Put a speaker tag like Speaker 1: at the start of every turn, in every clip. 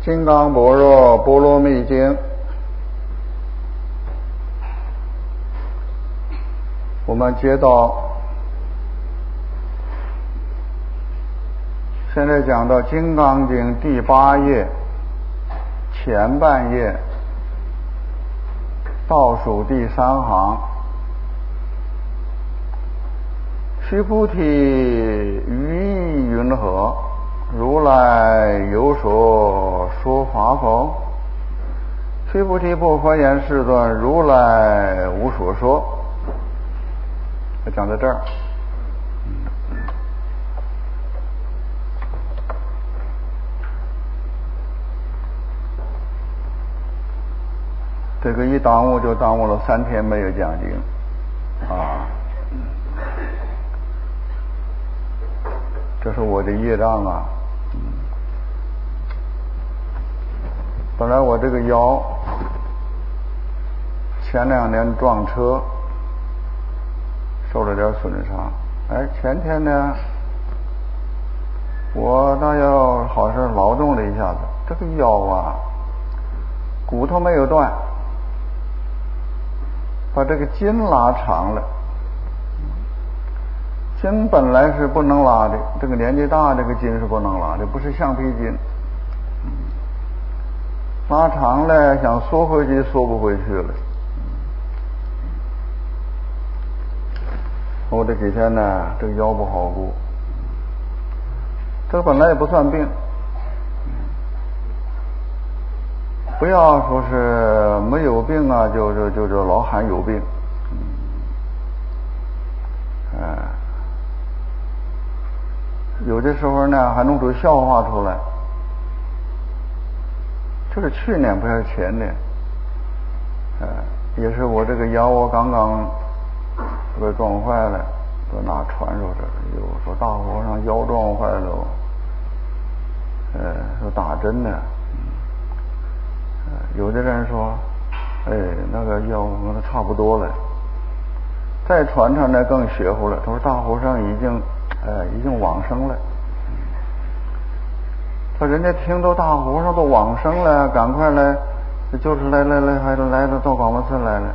Speaker 1: 金刚般若波罗蜜经，我们接到现在讲到金刚经第8页前半页倒数第3行，须菩提，于意云何？如来有所说法否？须菩提，不可言，世尊，如来无所说。讲到这儿，这个一耽误就耽误了3天没有讲经啊！这是我的业障啊！本来我这个腰前2年撞车受了点损伤，前天呢我倒要好像劳动了一下子，这个腰啊骨头没有断，把这个筋拉长了。筋本来是不能拉的，这个年纪大这个筋是不能拉的，不是橡皮筋。拉长了想缩回去缩不回去了。我这几天呢这个腰不好顾，这个本来也不算病，不要说是没有病啊就老喊有病。有的时候呢还弄出笑话出来。这是去年不是前年，也是我这个腰我刚刚被撞坏了，都哪传说这个，有说大和尚腰撞坏了，说打针呢，有的人说，那个腰跟他差不多了，再传上来更邪乎了，他说大和尚已经往生了。说人家听到大和尚都往生了，赶快来，就是来了到广佛寺来了。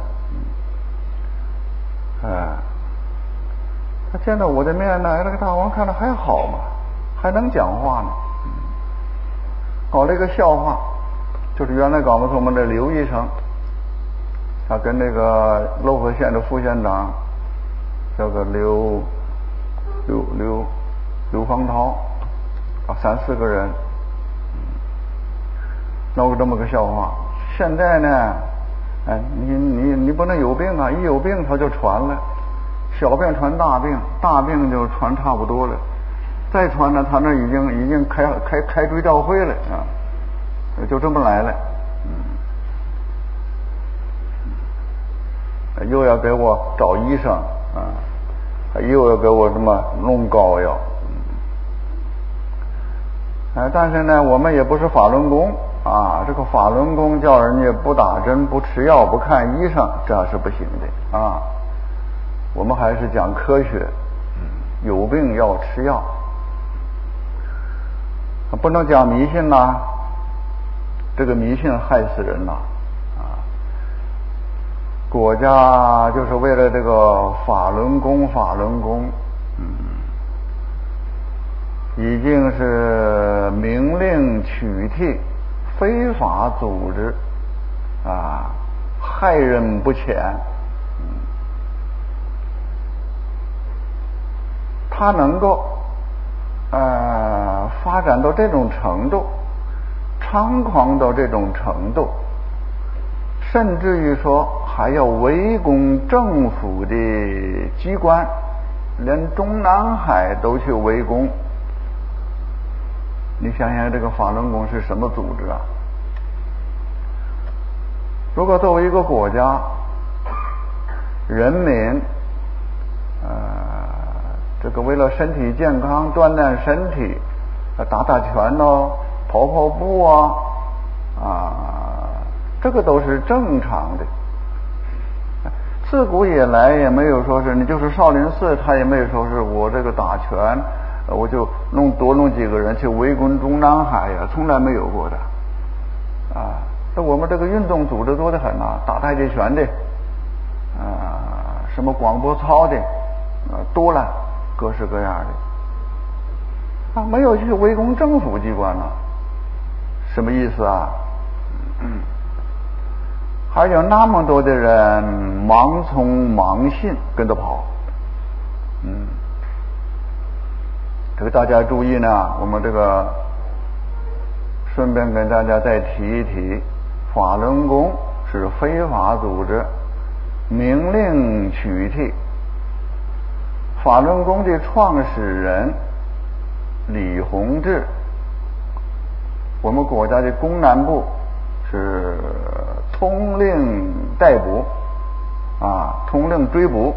Speaker 1: 他见到我的面呢，那个大和尚看着还好嘛，还能讲话呢。搞了一个笑话，就是原来广佛寺我们的刘医生，他跟那个泸河县的副县长叫个刘方涛3、4个人。闹过这么个笑话。现在呢，你不能有病啊！一有病它就传了，小病传大病，大病就传差不多了，再传呢，他那已经开追悼会了啊，就这么来了。又要给我找医生啊，又要给我什么弄膏药。但是呢，我们也不是法轮功。这个法轮功叫人家不打针、不吃药、不看医生，这是不行的啊！我们还是讲科学，有病要吃药，不能讲迷信呐，这个迷信害死人呐！国家就是为了这个法轮功，已经是明令取缔。非法组织害人不浅，它能够发展到这种程度，猖狂到这种程度，甚至于说还要围攻政府的机关，连中南海都去围攻。你想想这个法轮功是什么组织啊？如果作为一个国家，人民这个为了身体健康锻炼身体，打拳喽，跑步这个都是正常的。自古以来也没有说是你就是少林寺，他也没有说是我这个打拳我就多弄几个人去围攻中南海呀，从来没有过的啊，那我们这个运动组织多得很呐，打太极拳的，什么广播操的，多了，各式各样的，没有去围攻政府机关了，什么意思啊？还有那么多的人盲从盲信跟着跑，这个大家注意呢，我们这个顺便跟大家再提一提，法轮功是非法组织，明令取缔。法轮功的创始人李洪志，我们国家的公安部是通令逮捕，通令追捕，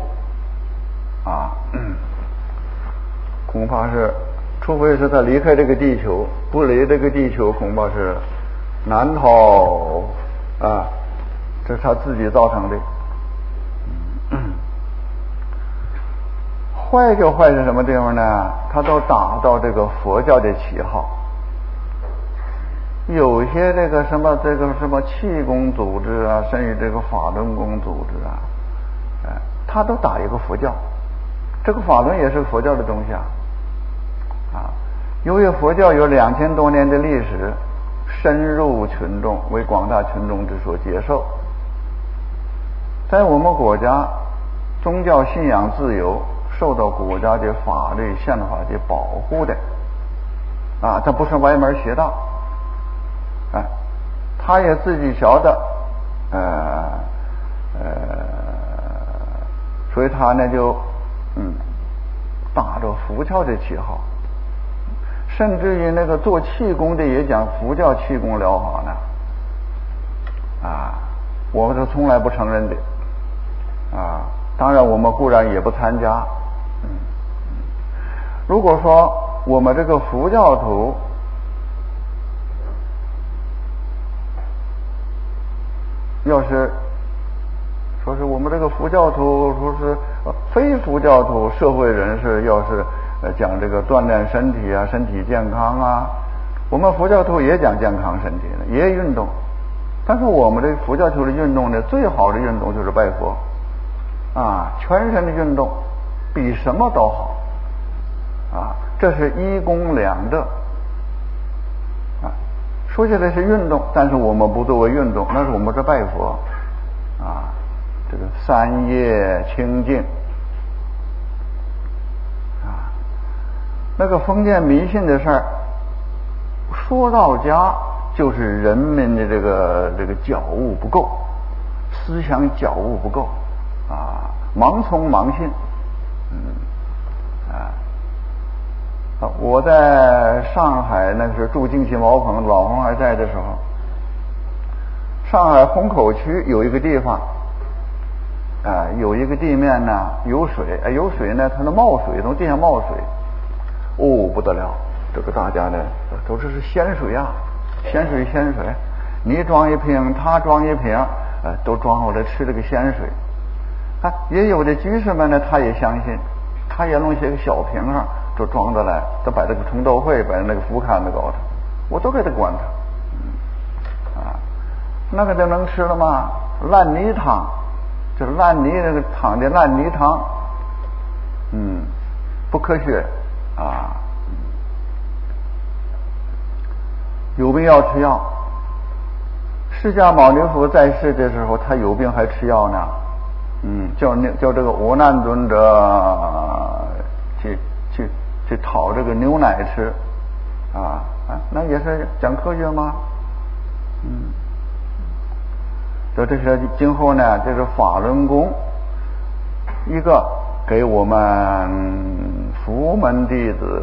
Speaker 1: 恐怕是，除非是他离开这个地球，不离这个地球，恐怕是难逃这是他自己造成的。坏就坏是什么地方呢？他都打到这个佛教的旗号，有些这个什么气功组织啊，甚至这个法轮功组织啊，他都打一个佛教，这个法轮也是佛教的东西由于佛教有2000多年的历史，深入群众，为广大群众之所接受。在我们国家，宗教信仰自由受到国家的法律宪法的保护的，这不是歪门邪道，他也自己晓得，所以他呢就打着佛教的旗号，甚至于那个做气功的也讲佛教气功疗法呢，我们是从来不承认的，当然我们固然也不参加。如果说我们这个佛教徒要是说是我们这个佛教徒，说是非佛教徒社会人士，要是讲这个锻炼身体啊，身体健康啊，我们佛教徒也讲健康身体的，也运动。但是我们这佛教徒的运动呢，最好的运动就是拜佛，全身的运动比什么都好，这是一功两德。说起来是运动，但是我们不作为运动，那是我们是拜佛，这个三业清净，那个封建迷信的事儿，说到家就是人们的这个觉悟不够，思想觉悟不够，盲从盲信，我在上海那是住金旗茅棚，老洪还在的时候，上海虹口区有一个地方，有一个地面呢有水，有水呢它能冒水，从地上冒水，不得了，这个大家呢都这是仙水啊，仙水，你装一瓶，他装一瓶，都装回来吃这个仙水。也有的居士们呢，他也相信，他也弄些个小瓶上就装着来，都把这个重豆会把那个福龛子搞上，我都给他管他，那个就能吃了吗？烂泥汤，就是烂泥那个汤的烂泥汤，不科学有病要吃药。释迦牟尼佛在世的时候，他有病还吃药呢。叫这个阿难尊者去讨这个牛奶吃，那也是讲科学吗？这是今后呢，这是法轮功一个给我们佛门弟子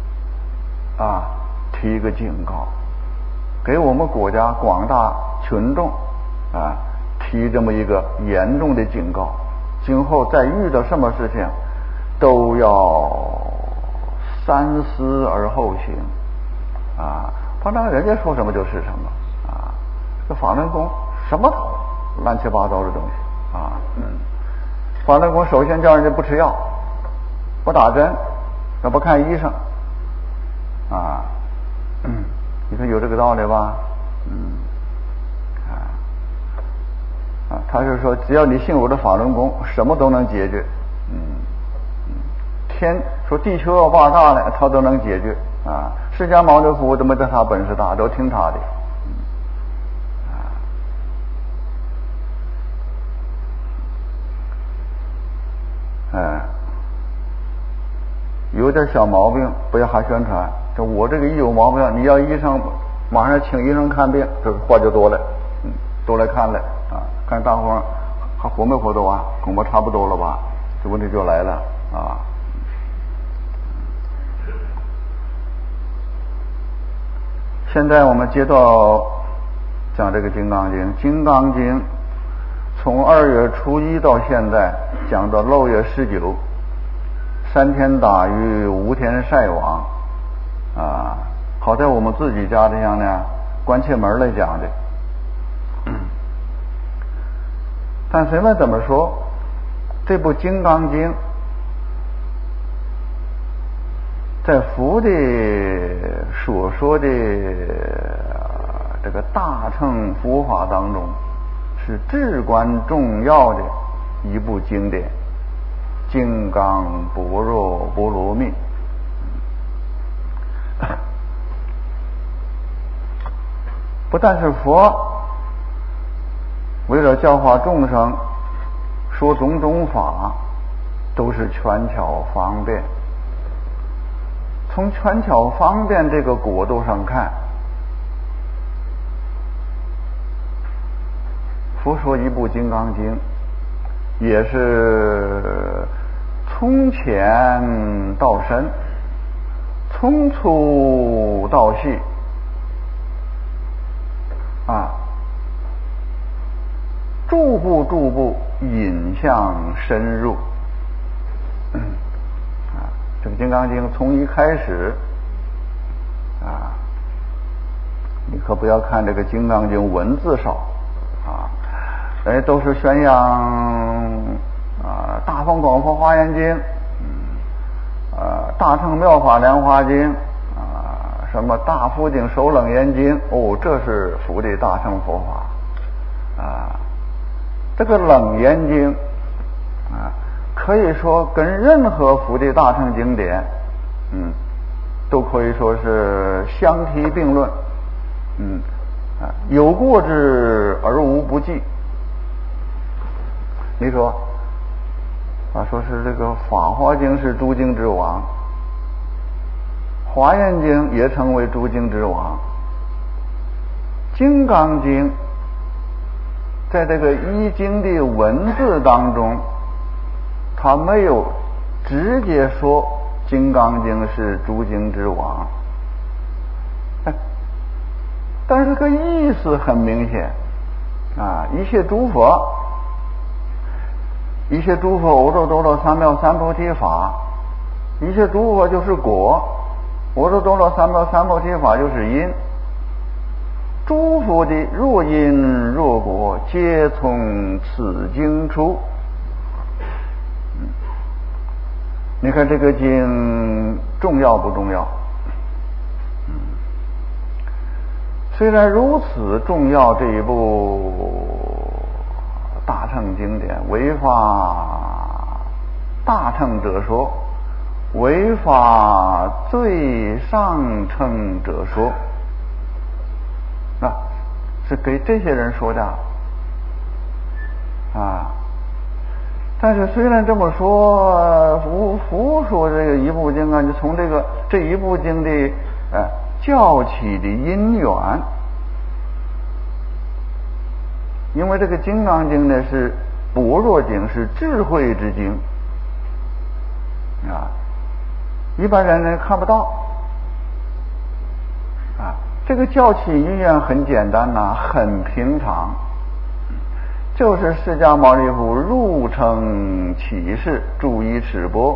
Speaker 1: 提一个警告，给我们国家广大群众提这么一个严重的警告，今后再遇到什么事情都要三思而后行不然人家说什么就是什么这法轮功什么乱七八糟的东西法轮功首先叫人家不吃药，不打针，也不看医生你看有这个道理吧？ 他是说只要你信我的法轮功，什么都能解决。说地球要爆炸了，他都能解决啊！释迦牟尼佛都没得他本事大，都听他的。有点小毛病不要还宣传，就我这个一有毛病，你要医生马上请医生看病，这个话就多了，都来看了啊！看大伙还活没活动啊？恐怕差不多了吧？这问题就来了啊！现在我们接到讲这个《金刚经》，《金刚经》从2月初1到现在讲到6月19，3天打鱼5天晒网啊！好在我们自己家这样呢，关起门来讲的。但随便怎么说，这部《金刚经》在佛的所说的这个大乘佛法当中，是至关重要的一部经典，《金刚般若波罗蜜》。不但是佛为了教化众生说种种法，都是权巧方便。从权巧方便这个角度上看，佛说一部《金刚经》也是从浅到深，从粗到细啊，逐步引向深入。这个《金刚经》从一开始啊，你可不要看这个《金刚经》文字少啊，都是宣扬大放广佛华严经，大乘妙法莲华经什么大佛经首楞严经，这是佛的大乘佛法这个楞严经可以说跟任何佛的大乘经典都可以说是相提并论，有过之而无不及。你说说是这个法华经是诸经之王，华严经也称为诸经之王，金刚经在这个一经的文字当中，他没有直接说金刚经是诸经之王，但是这个意思很明显一切诸佛阿耨多罗三藐三菩提法，一切诸佛就是果，阿耨多罗三藐三菩提法就是因，诸佛的若因若果，皆从此经出。你看这个经重要不重要？虽然如此重要，这一部大乘经典，为法大乘者说，为法最上乘者说，是给这些人说的但是虽然这么说，佛说这个一部经就从这一部经的教起的因缘，因为这个《金刚经》呢是般若经，是智慧之经一般人呢看不到这个教起因缘很简单很平常。就是释迦牟尼佛入城启示，住衣持钵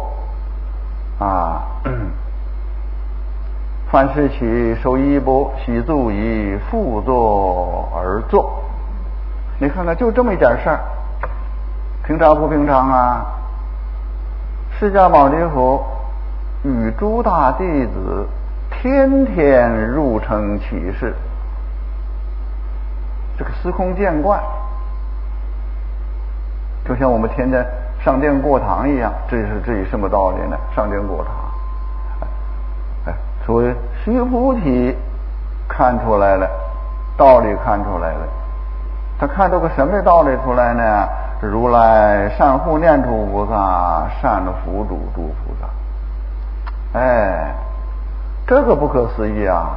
Speaker 1: 凡是起受衣钵，喜足以复坐而坐。你看看，就这么一点事儿，平常不平常释迦牟尼佛与诸大弟子天天入城启示这个司空见惯，就像我们天天上殿过堂一样，这是什么道理呢？上殿过堂，所以须菩提看出来了，道理看出来了。他看出个什么道理出来呢？如来善护念诸菩萨，善辅助诸菩萨。哎，这个不可思议啊！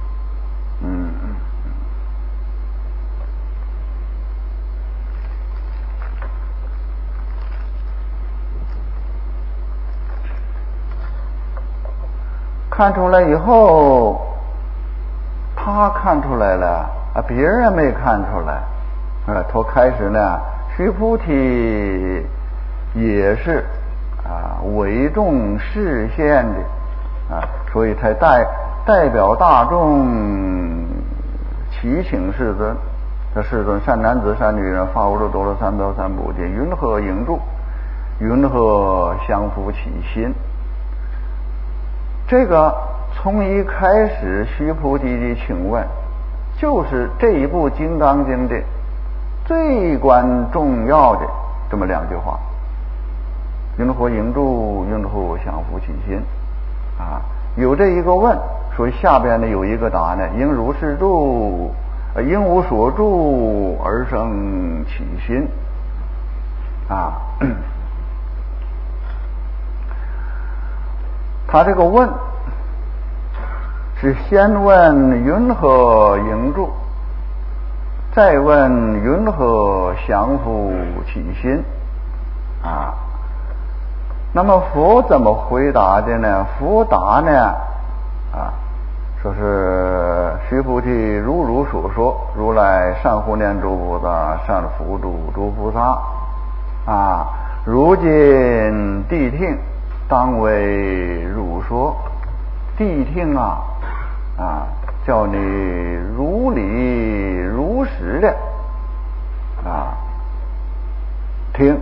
Speaker 1: 看出来以后，他看出来了啊，别人没看出来。他开始呢，须菩提也是为众示现的所以才代表大众祈请世尊。这世尊，善男子善女人，发无漏多罗三藐三菩提，云何应住？云何降伏其心？这个从一开始，须菩提的请问，就是这一部《金刚经》的最关重要的这么两句话：云何应住？云何降伏其心？有这一个问，所以下边呢有一个答呢：应如是住，应无所住而生其心。他这个问是先问云何应住，再问云何降伏其心那么佛怎么回答的呢？佛答呢说是须菩提如所说，如来善护念诸菩萨，善辅助诸菩萨如今谛听，当为汝说。谛听叫你如理如实的听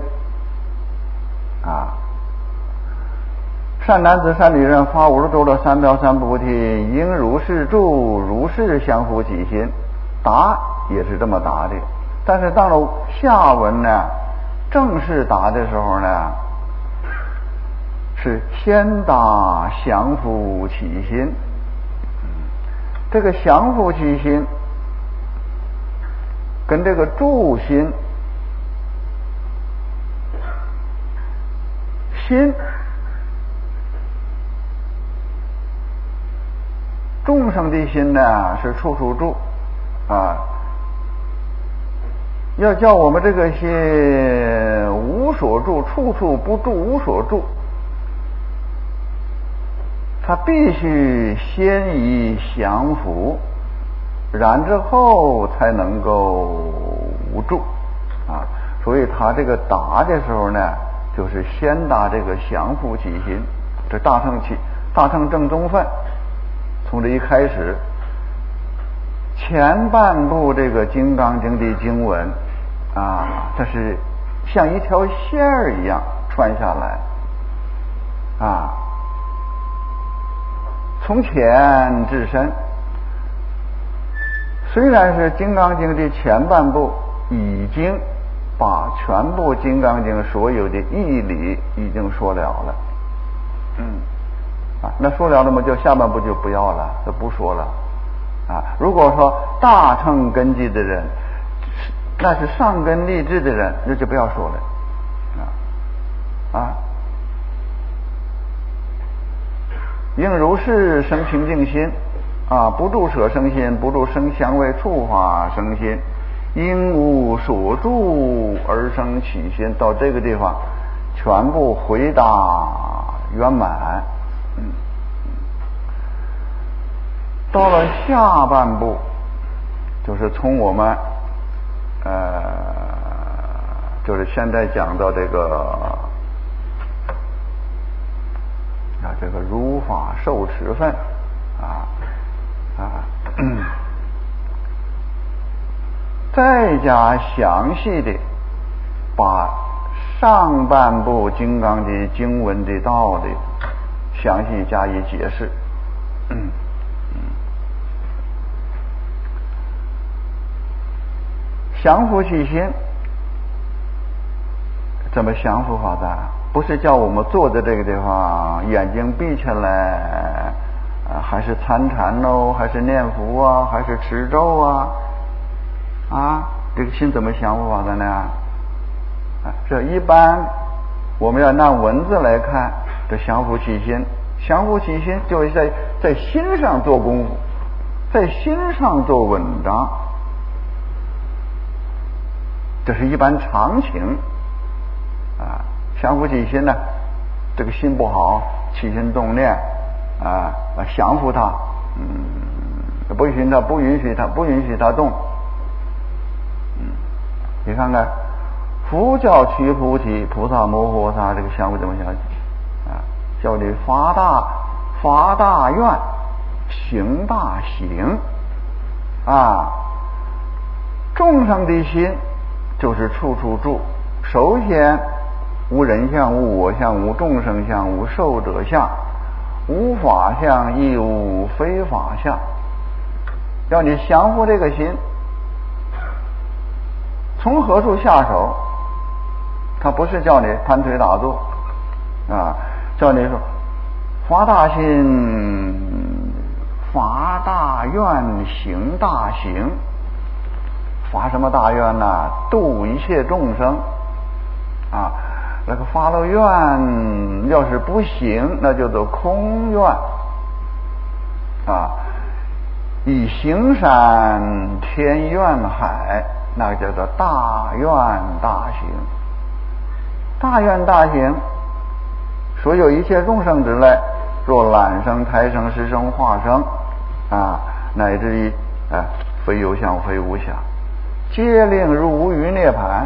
Speaker 1: 善男子善女人，发无漏多罗三藐三菩提，应如是住，如是降伏其心。答也是这么答的，但是到了下文呢，正式答的时候呢，是先答降伏其心。这个降伏其心跟这个住心，心众生的心呢是处处住要叫我们这个心无所住，处处不住，无所住，他必须先以降伏，然之后才能够无住所以他这个答的时候呢，就是先答这个降伏其心。这大乘正宗分从这一开始，前半部这个《金刚经》的经文这是像一条线儿一样穿下来从浅至深。虽然是《金刚经》的前半部已经把全部《金刚经》所有的义理已经说了那说了那么就下半部就不要了，就不说了如果说大乘根基的人，那是上根立志的人，那就不要说了应如是生清净心不住舍生心，不住生香味触法生心，应无所住而生起心。到这个地方全部回答圆满到了下半部，就是从我们就是现在讲到这个这个如法受持分再加详细的把上半部金刚的经文的道理详细加以解释降伏其心，怎么降伏法的？不是叫我们坐在这个地方，眼睛闭起来，还是参禅哦，还是念佛啊，还是持咒啊？这个心怎么降伏法的呢？这一般我们要拿文字来看，这降伏其心，降伏其心就是在心上做功夫，在心上做文章，这是一般常情降伏其心呢，这个心不好，起心动念降伏它，不允许它动。你看看佛教取菩提，菩萨摩诃萨这个降伏怎么降？叫你发大愿，行大行众生的心就是处处住。首先无人相，无我相，无众生相，无寿者相，无法相，亦无非法相。要你降伏这个心，从何处下手？他不是叫你盘腿打坐叫你说发大心，发大愿，行大行。发什么大愿呢？度一切众生那个发了愿，要是不行，那叫做空愿以行善添愿海，那个叫做大愿大行。大愿大行，所有一切众生之类，若懒生、胎生、湿生、化生乃至于非有相非无相，皆令入无余涅盘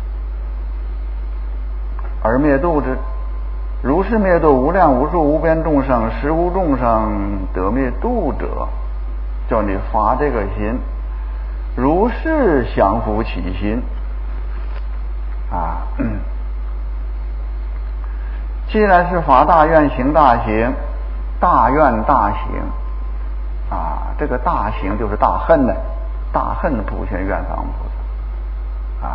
Speaker 1: 而灭度之。如是灭度无量无数无边众生，实无众生得灭度者。叫你发这个心，如是降伏其心既然是发大愿，行大行，大愿大行这个大行就是大恨呢，大恨普贤愿藏菩萨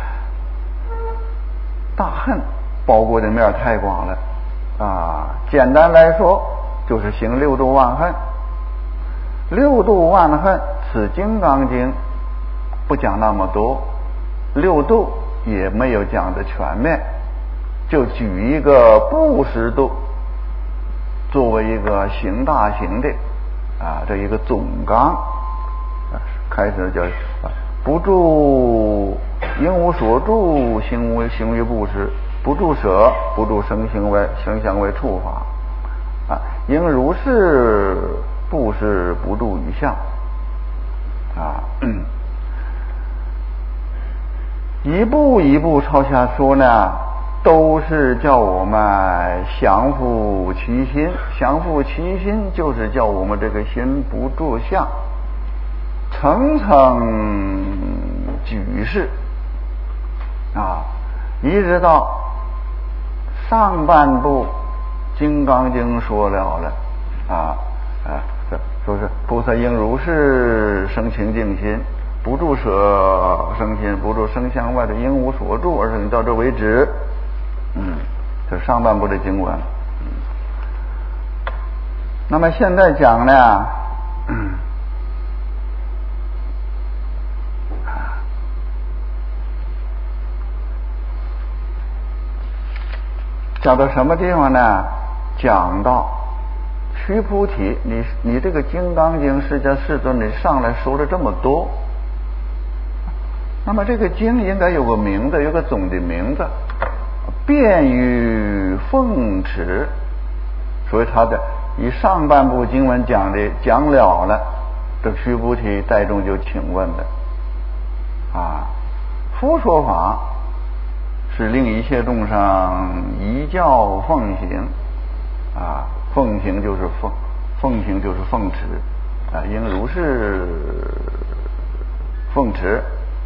Speaker 1: 大恨包括的面太广了简单来说就是行六度万恨。六度万恨，此金刚经不讲那么多，六度也没有讲的全面，就举一个布施度作为一个行大行的这一个总纲开始叫不住应无所住，行于布施，不住舍，不住生相为处法应如是布施，不住于相一步一步朝下说呢，都是叫我们降伏其心。降伏其心就是叫我们这个心不住相，层层举世一直到上半部《金刚经》说了说是菩萨应如是生清净心，不住舍生心，不住生相外的应无所住，而是到这为止。这上半部的经文。那么现在讲呢，讲到什么地方呢？讲到须菩提，你这个《金刚经》释迦世尊你上来说了这么多，那么这个经应该有个名字，有个总的名字，便于奉持。所以他的以上半部经文讲了，这须菩提大众就请问的佛说法是令一切众生依教奉行奉行就是奉持应如是奉持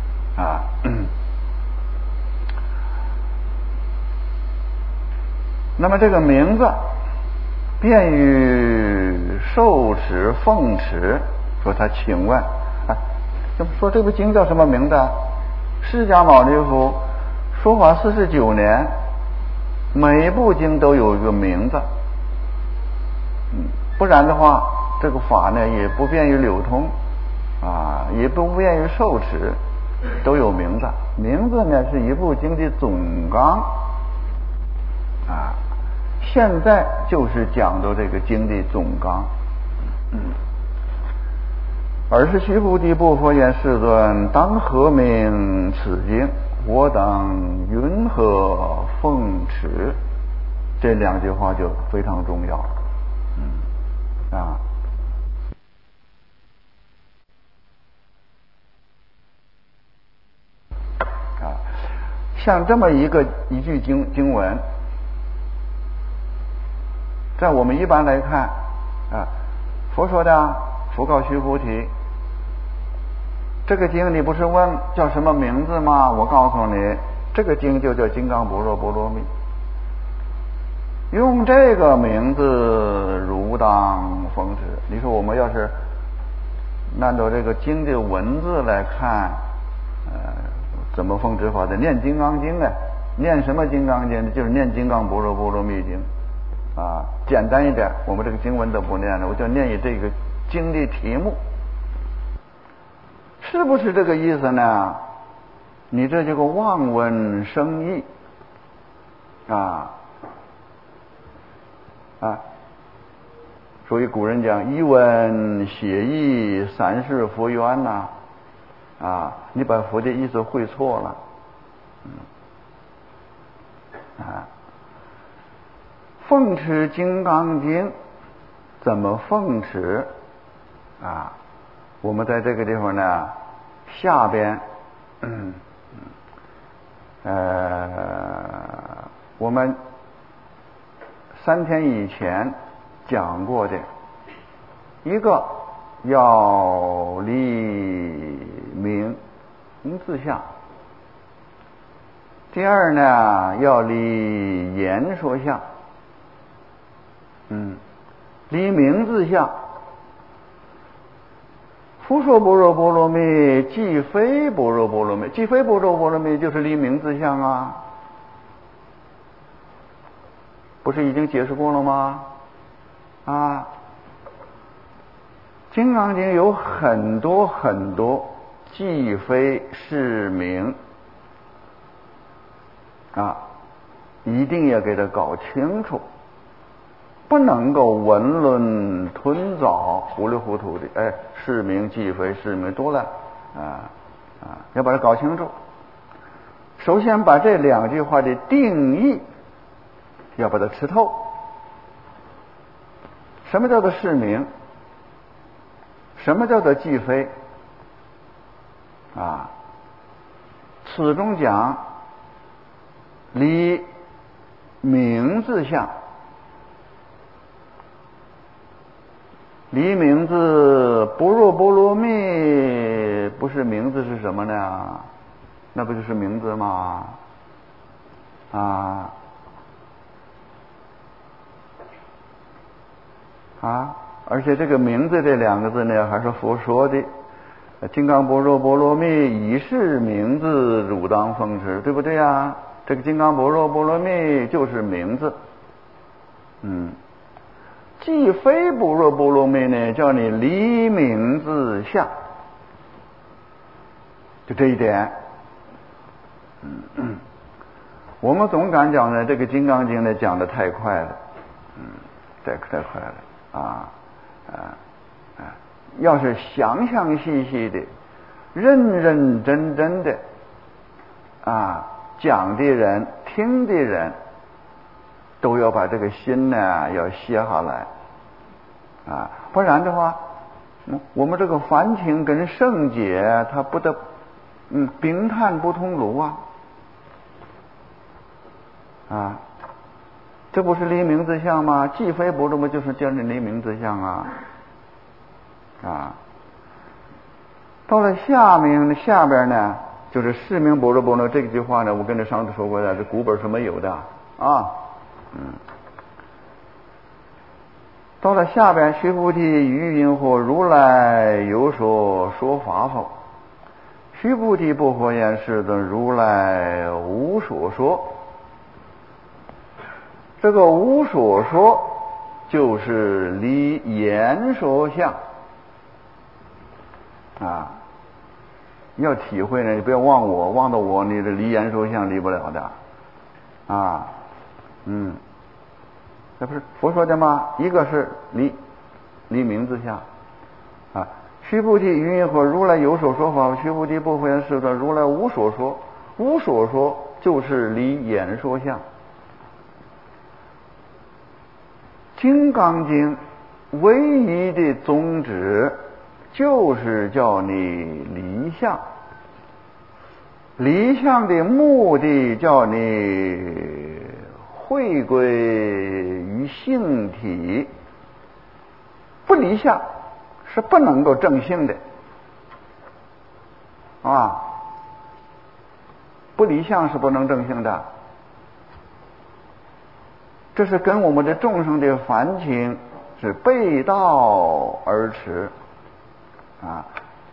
Speaker 1: 那么这个名字便于受持奉持，说他请问说这部经叫什么名字？ 释迦牟尼佛说法49年，每部经都有一个名字，不然的话，这个法呢也不便于流通啊，也不便于受持，都有名字。名字呢是一部经的总纲啊。现在就是讲到这个经的总纲。尔时须菩提不佛言：世尊，当何名此经？我等云何奉持？这两句话就非常重要。像这么一句经文，在我们一般来看佛说的，佛告须菩提，这个经你不是问叫什么名字吗？我告诉你，这个经就叫金刚般若波罗蜜。用这个名字如当奉持。你说我们要是按照这个经的文字来看，怎么奉持法的？念金刚经念什么金刚经？就是念金刚般若波罗蜜经啊。简单一点，我们这个经文都不念了，我就念以这个经的题目，是不是这个意思呢？你这叫个望闻生义所以古人讲一闻写意，三世佛缘你把佛的意思会错了。奉持金刚经怎么奉持我们在这个地方呢，下边我们3天以前讲过的，一个要立名字相，第二呢要立言说相。立名字相，佛说般若波罗蜜，即非般若波罗蜜，即非般若波罗蜜就是立名字相不是已经解释过了吗？金刚经有很多很多即非是名一定要给它搞清楚，不能够文论吞枣，糊里糊涂的是名即非，是名多了要把它搞清楚。首先把这2句话的定义要把它吃透。什么叫做是名？什么叫做即非？此中讲离名字相。离名字般若波罗蜜不是名字是什么呢？那不就是名字吗？而且这个名字这2个字呢，还是佛说的。金刚般若波罗蜜以是名字汝当奉持，对不对啊？这个金刚般若波罗蜜就是名字。即非般若波罗蜜呢，叫你离名字相，就这一点。我们总感讲呢，这个金刚经呢讲得太快了，太快了要是详详细细的、认认真真的讲的人、听的人，都要把这个心呢要歇下来不然的话，我们这个凡情跟圣解，它不得冰炭不同炉这不是离名字相吗？即非不这么就是叫你离名字相到了下边呢，就是是名般若波罗这句话呢，我跟着上次说过的，这古本是没有的到了下边，须菩提，于云何如来有所说法否？ 须菩提不佛言，世尊，如来无所说。这个无所说就是离言说相啊。要体会呢，你不要忘我，忘到我，你的离言说相离不了的啊。这不是佛说的吗？一个是离名字相啊。须菩提云何如来有所说法？须菩提不佛言，世尊，如来无所说。无所说就是离言说相。金刚经唯一的宗旨就是叫你离相，离相的目的叫你回归于性体。不离相是不能够正性的啊，不离相是不能正性的。这是跟我们的众生的凡情是背道而驰啊。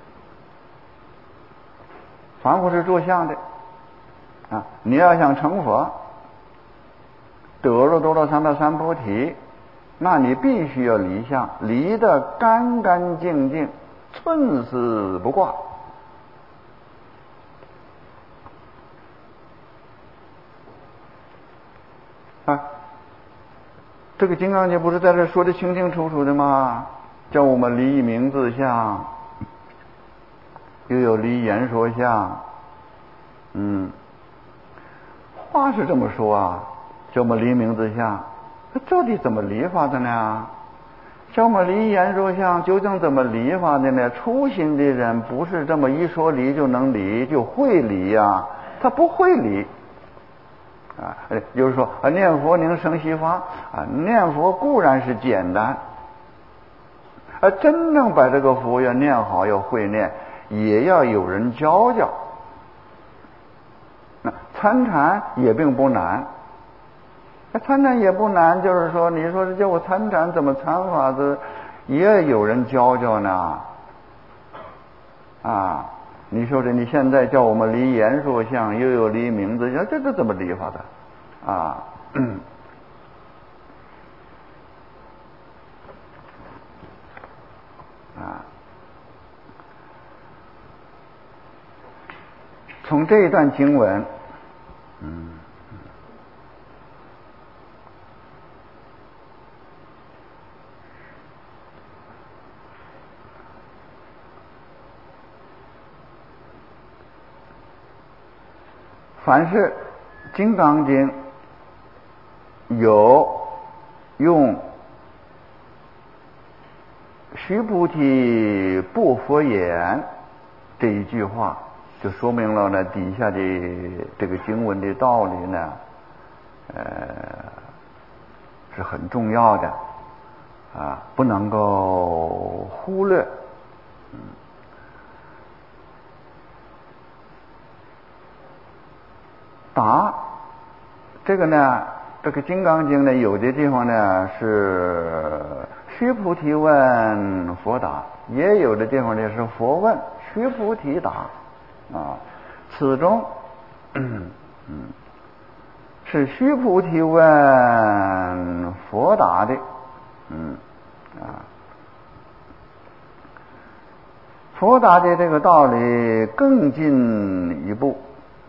Speaker 1: 凡夫是着相的啊，你要想成佛，得了多罗三藐三菩提，那你必须要离相，离得干干净净，寸丝不挂啊。这个《金刚经》不是在这说的清清楚楚的吗？叫我们离名字相，又有离言说相。话是这么说啊，叫我们离名字相，那到底怎么离法的呢？叫我们离言说相，究竟怎么离法的呢？初心的人不是这么一说离就能离，就会离呀，他不会离。就是说念佛能生西发念佛固然是简单，真正把这个佛要念好，要会念，也要有人教教。参禅也并不难，参禅也不难，就是说你说是叫我参禅怎么参法子，也有人教教呢啊。你说这你现在叫我们离言说相，又有离名字相，这怎么离法的啊？从这一段经文，凡是《金刚经》有用须菩提不佛言这一句话，就说明了呢底下的这个经文的道理呢，是很重要的啊，不能够忽略。答这个呢，这个《金刚经》呢，有的地方呢是须菩提问佛答，也有的地方呢是佛问须菩提答啊。此中是须菩提问佛答的，佛答的这个道理更进一步，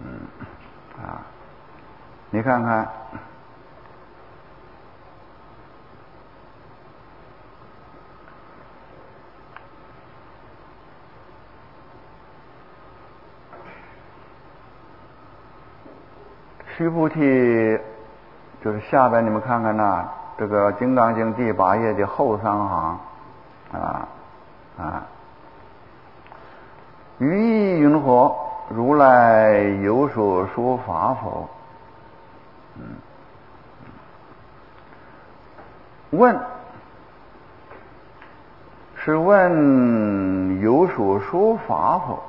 Speaker 1: 你看看，须菩提就是下边你们看看呐，这个《金刚经》第8页的后3行于意云何？如来有所说法否？问是问有所说法否？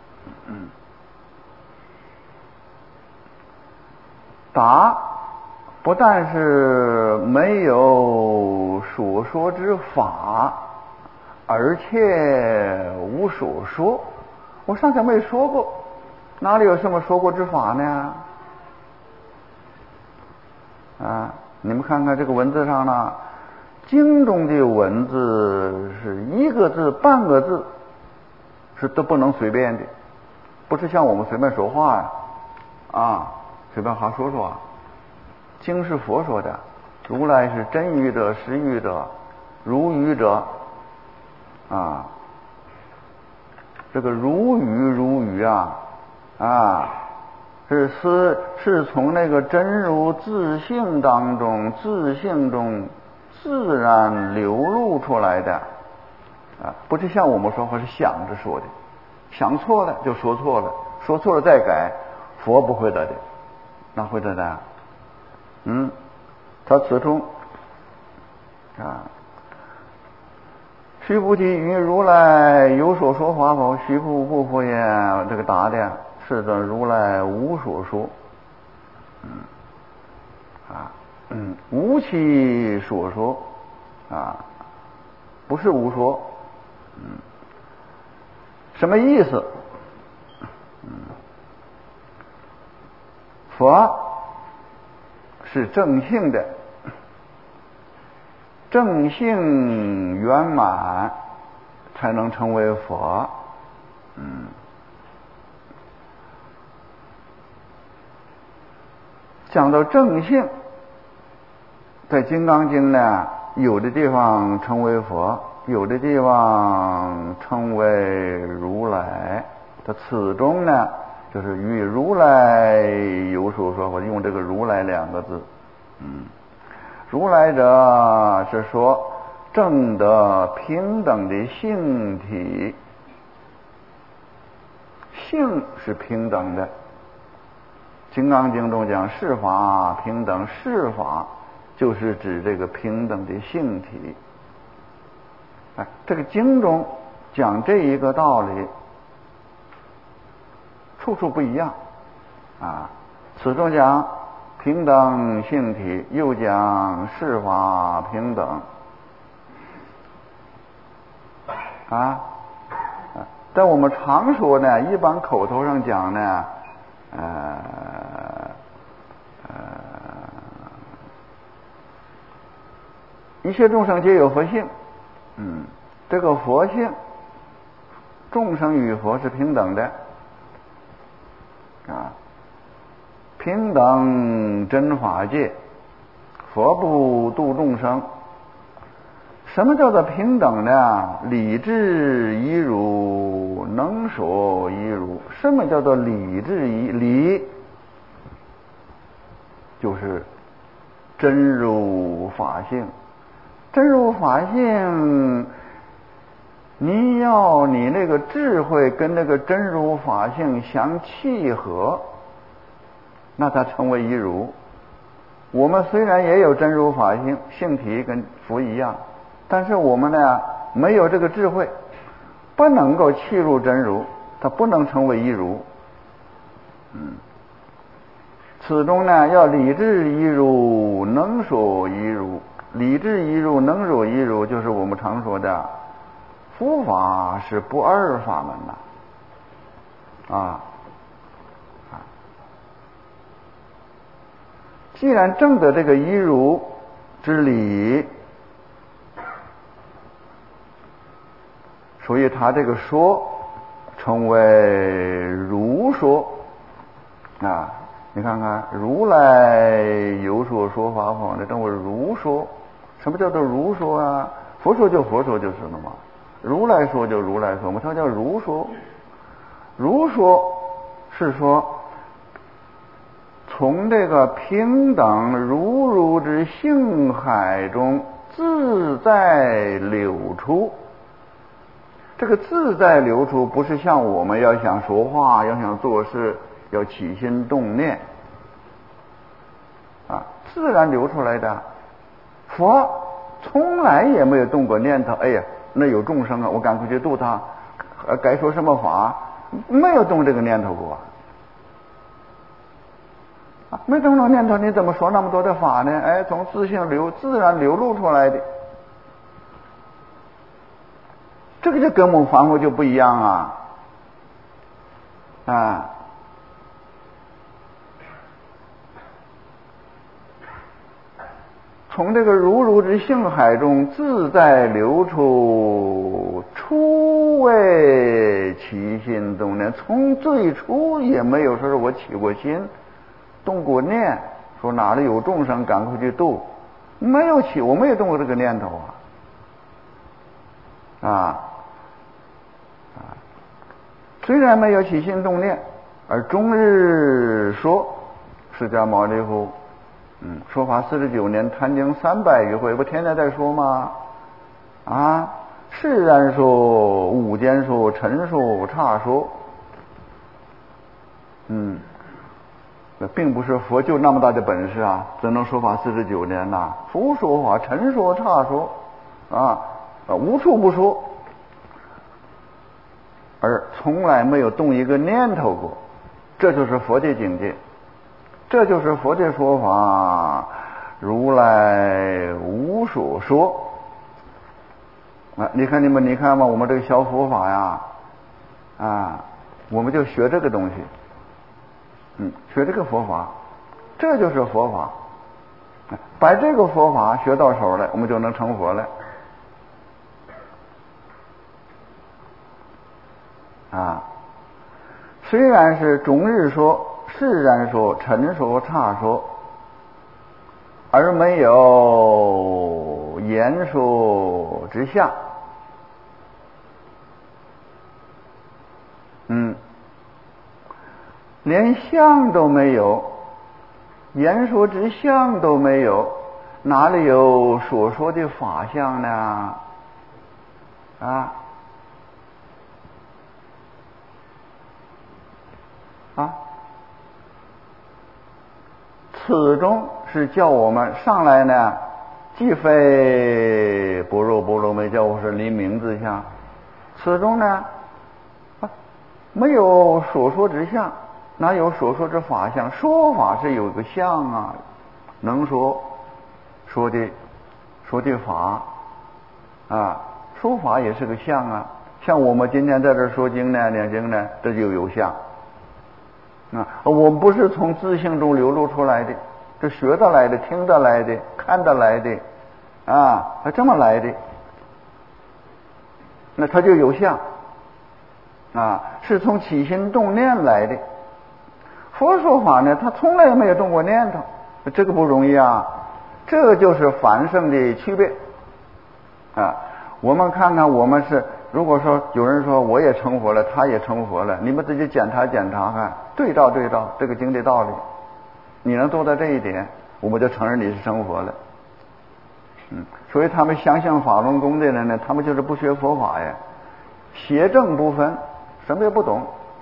Speaker 1: 答不但是没有所说之法，而且无所说， 我上次没说过，哪里有什么说过之法呢？啊，你们看看这个文字上呢，经中的文字是一个字半个字是都不能随便的，不是像我们随便说话呀，随便瞎说说。经是佛说的，如来是真语者、实语者、如语者这个如语是从那个真如自性当中，自性中自然流露出来的不是像我们说话是想着说的，想错了就说错了，说错了再改，佛不会的，哪会的？他此中须菩提，于如来有所说法否？须不复也。这个答的是的，如来无所说。无其所说不是无说。什么意思？佛是正性的，正性圆满才能成为佛。讲到正性，在《金刚经》呢，有的地方称为佛，有的地方称为如来。它此中呢，就是与如来有所说，我用这个如来两个字。如来者是说证得平等的性体，性是平等的。金刚经中讲是法平等，是法就是指这个平等的性体。这个经中讲这一个道理，处处不一样此中讲平等性体，又讲是法平等但我们常说呢，一般口头上讲呢一切众生皆有佛性。这个佛性，众生与佛是平等的平等真法界，佛不度众生。什么叫做平等呢？理智一如，能所一如。什么叫做理智一？理就是真如法性，真如法性，你要你那个智慧跟那个真如法性相契合，那它成为一如。我们虽然也有真如法性，性体跟佛一样，但是我们呢没有这个智慧，不能够契入真如，它不能成为一如。此中呢要理智一如，能所一如。理智一如，能所一如，就是我们常说的佛法是不二法门既然证得这个一如之理，所以他这个说称为如说你看看如来有所说法否，这称为如说。什么叫做如说佛说就佛说就是了嘛，如来说就如来说嘛，它叫如说。如说是说从这个平等如如之性海中自在流出。这个自在流出不是像我们要想说话，要想做事，要起心动念自然流出来的。佛从来也没有动过念头，哎呀，那有众生我赶快去度他，该说什么法，没有动这个念头过没动这个念头，你怎么说那么多的法呢？从自然流露出来的，这个就跟我们凡夫就不一样啊。从这个如如之性海中自在流出，初为起心动念，从最初也没有说是我起过心动过念，说哪里有众生赶快去度，没有起，我没有动过这个念头虽然没有起心动念，而终日说释迦牟尼佛说法49年，谈经300余回，不天天在说吗？释然说、午间说、晨说、刹说，那并不是佛就那么大的本事只能说法49年佛说法，晨说、刹说无处不说，而从来没有动一个念头过，这就是佛的境界。这就是佛的说法，如来无所说你看嘛，我们这个小佛法呀我们就学这个东西学这个佛法，这就是佛法把这个佛法学到手了，我们就能成佛了虽然是终日说、释然说、晨说、刹说，而没有言说之相连相都没有，言说之相都没有，哪里有所说的法相呢？此中是叫我们上来呢，既非般若波罗蜜，叫我是离名字相。此中呢，没有所说之相，哪有所说之法相？说法是有个相能说的法说法也是个相像我们今天在这说经呢、念经呢，这就有相我们不是从自性中流露出来的，这学得来的、听得来的、看得来的这么来的，那它就有相是从起心动念来的。佛说法呢，他从来没有动过念头，这个不容易这个就是凡圣的区别我们看看，我们是如果说有人说我也成佛了，他也成佛了，你们自己检查检查看，对照这个经的道理，你能做到这一点，我们就承认你是成佛了所以他们相信法轮功的人呢，他们就是不学佛法呀，邪正不分，什么也不懂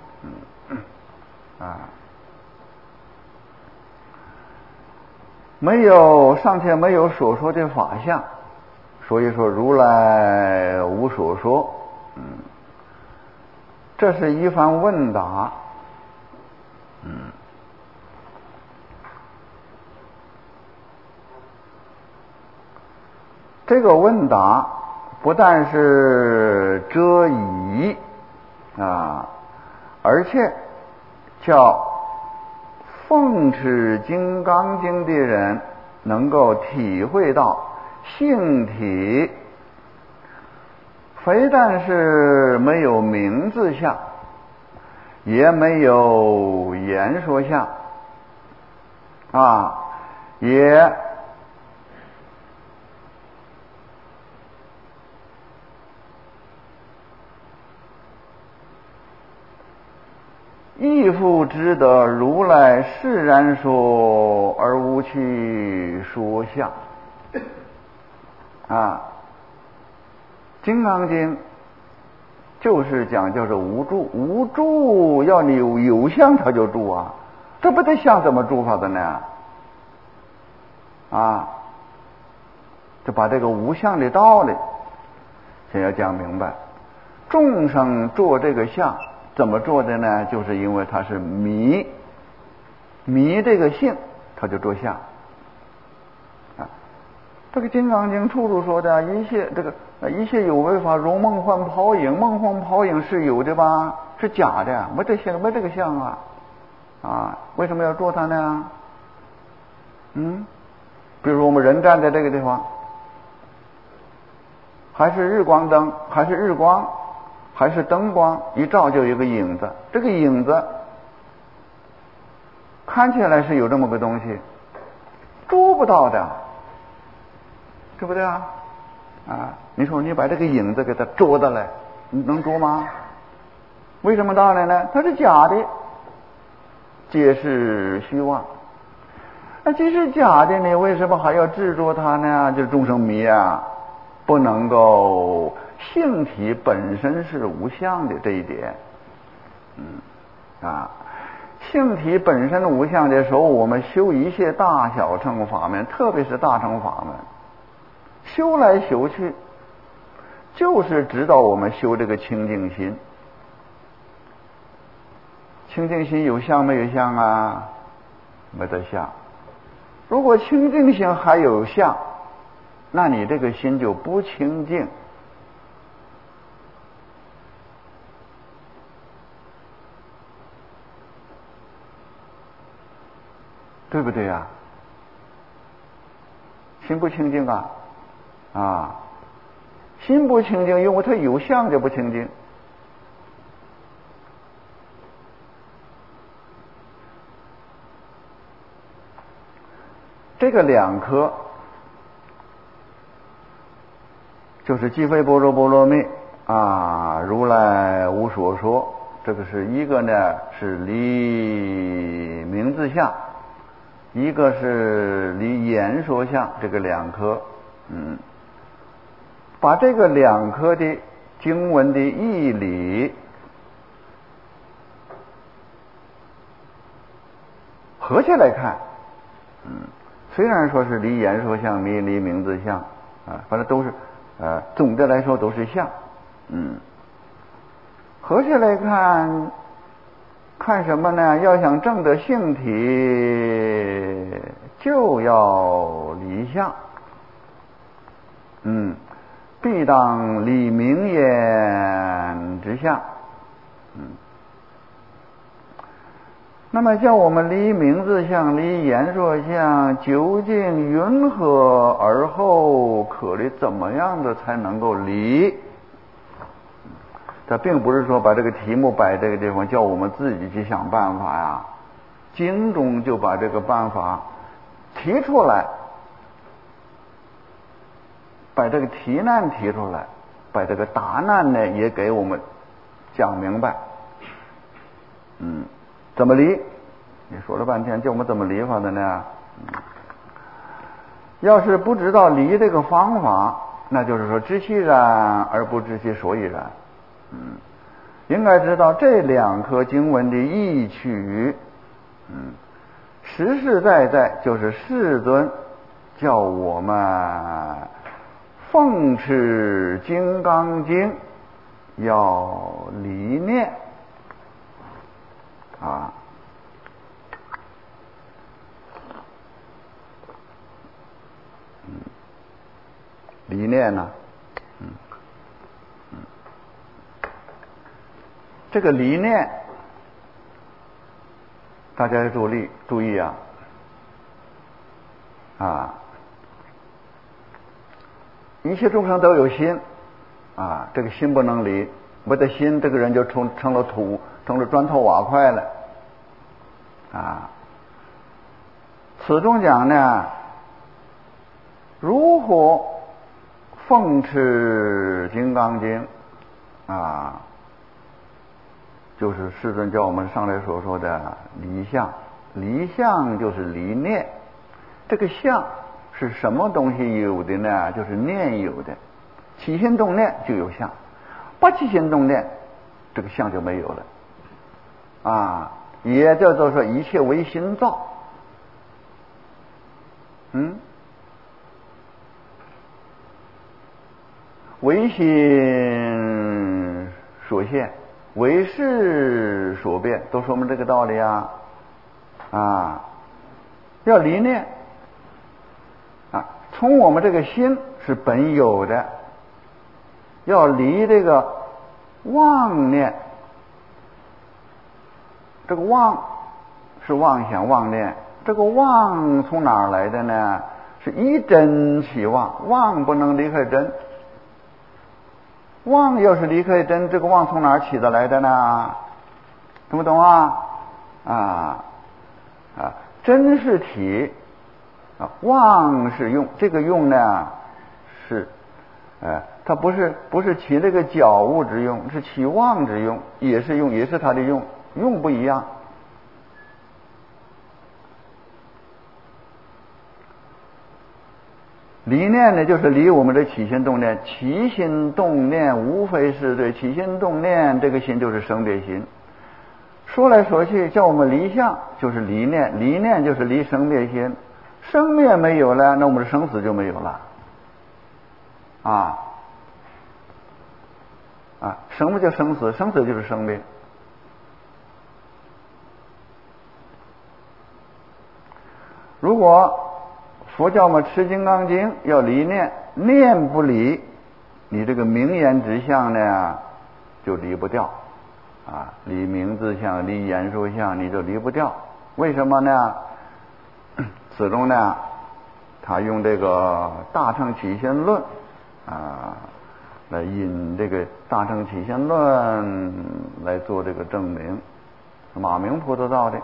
Speaker 1: 尚且没有所说的法相，所以说如来无所说这是一番问答这个问答不但是遮疑而且叫奉持金刚经的人能够体会到性体非但是没有名字相，也没有言说相也亦复知得如来释然说而无其说相金刚经就是讲就是无住，无住要你有相它就住这不得相怎么住法的呢就把这个无相的道理先要讲明白。众生做这个相怎么做的呢？就是因为他是迷这个性，他就做相这个《金刚经》处处说的一切有为法，如梦幻泡影。梦幻泡影是有的吧？是假的，没这个相啊！为什么要做它呢？比如我们人站在这个地方，还是日光灯，还是日光，还是灯光一照就有一个影子，这个影子看起来是有这么个东西，捉不到的，对不对啊？你说你把这个影子给它捉到来，你能捉吗？为什么到来呢？它是假的，皆是虚妄。那既是假的，你为什么还要执着它呢？就是众生迷啊，不能够性体本身是无相的这一点。性体本身无相的时候，我们修一切大小乘法门，特别是大乘法门，修来修去，就是指导我们修这个清净心。清净心有相没有相啊？没得相。如果清净心还有相，那你这个心就不清净。对不对呀？心不清净心不清净，因为它有相就不清净。这个两颗就是即非般若波罗蜜如来无所说。这个是一个呢是离名字相，一个是离言说相，这个两颗把这个两颗的经文的义理合起来看，虽然说是离言说相，离名字相反正都是总的来说都是相。合起来看，看什么呢？要想证得性体，就要离相。必当离名言之相。那么叫我们离名字相，离言说相，究竟云何而后可离？怎么样的才能够离？这并不是说把这个题目摆这个地方，叫我们自己去想办法呀。经中就把这个办法提出来，把这个题难提出来，把这个答案呢也给我们讲明白。怎么离？你说了半天，叫我们怎么离法的呢？要是不知道离这个方法，那就是说知其然而不知其所以然。应该知道这两颗经文的义趣，实实在在就是世尊叫我们奉持金刚经要离念离念呢？这个离念，大家要注意一切众生都有心这个心不能离，没得心，这个人就成了土，成了砖头瓦块了此中讲呢，如何奉持金刚经就是世尊叫我们上来所说的离相。离相就是离念。这个相是什么东西有的呢？就是念有的。起心动念就有相，不起心动念，这个相就没有了也叫做说一切为心造。为心所现，为事所变，都说明这个道理要离念从我们这个心是本有的，要离这个妄念，这个妄是妄想妄念，这个妄从哪儿来的呢？是依真起妄，妄不能离开真。妄要是离开真，这个妄从哪儿起得来的呢？懂不懂啊？真是体啊，妄是用，这个用呢是它不是起这个觉悟之用，是起妄之用，也是用，也是它的用，用不一样。离念呢，就是离我们的起心动念，起心动念无非是对起心动念，这个心就是生灭心。说来说去，叫我们离相，就是离念，离念就是离生灭心，生灭没有了，那我们的生死就没有了。什么叫生死？生死就是生灭。如果佛教我们持金刚经要离念，念不离，你这个名言之相呢就离不掉离名字相，离言说相，你就离不掉。为什么呢？此中呢他用这个大乘起心论来引这个大乘起心论来做这个证明，马明菩萨造的。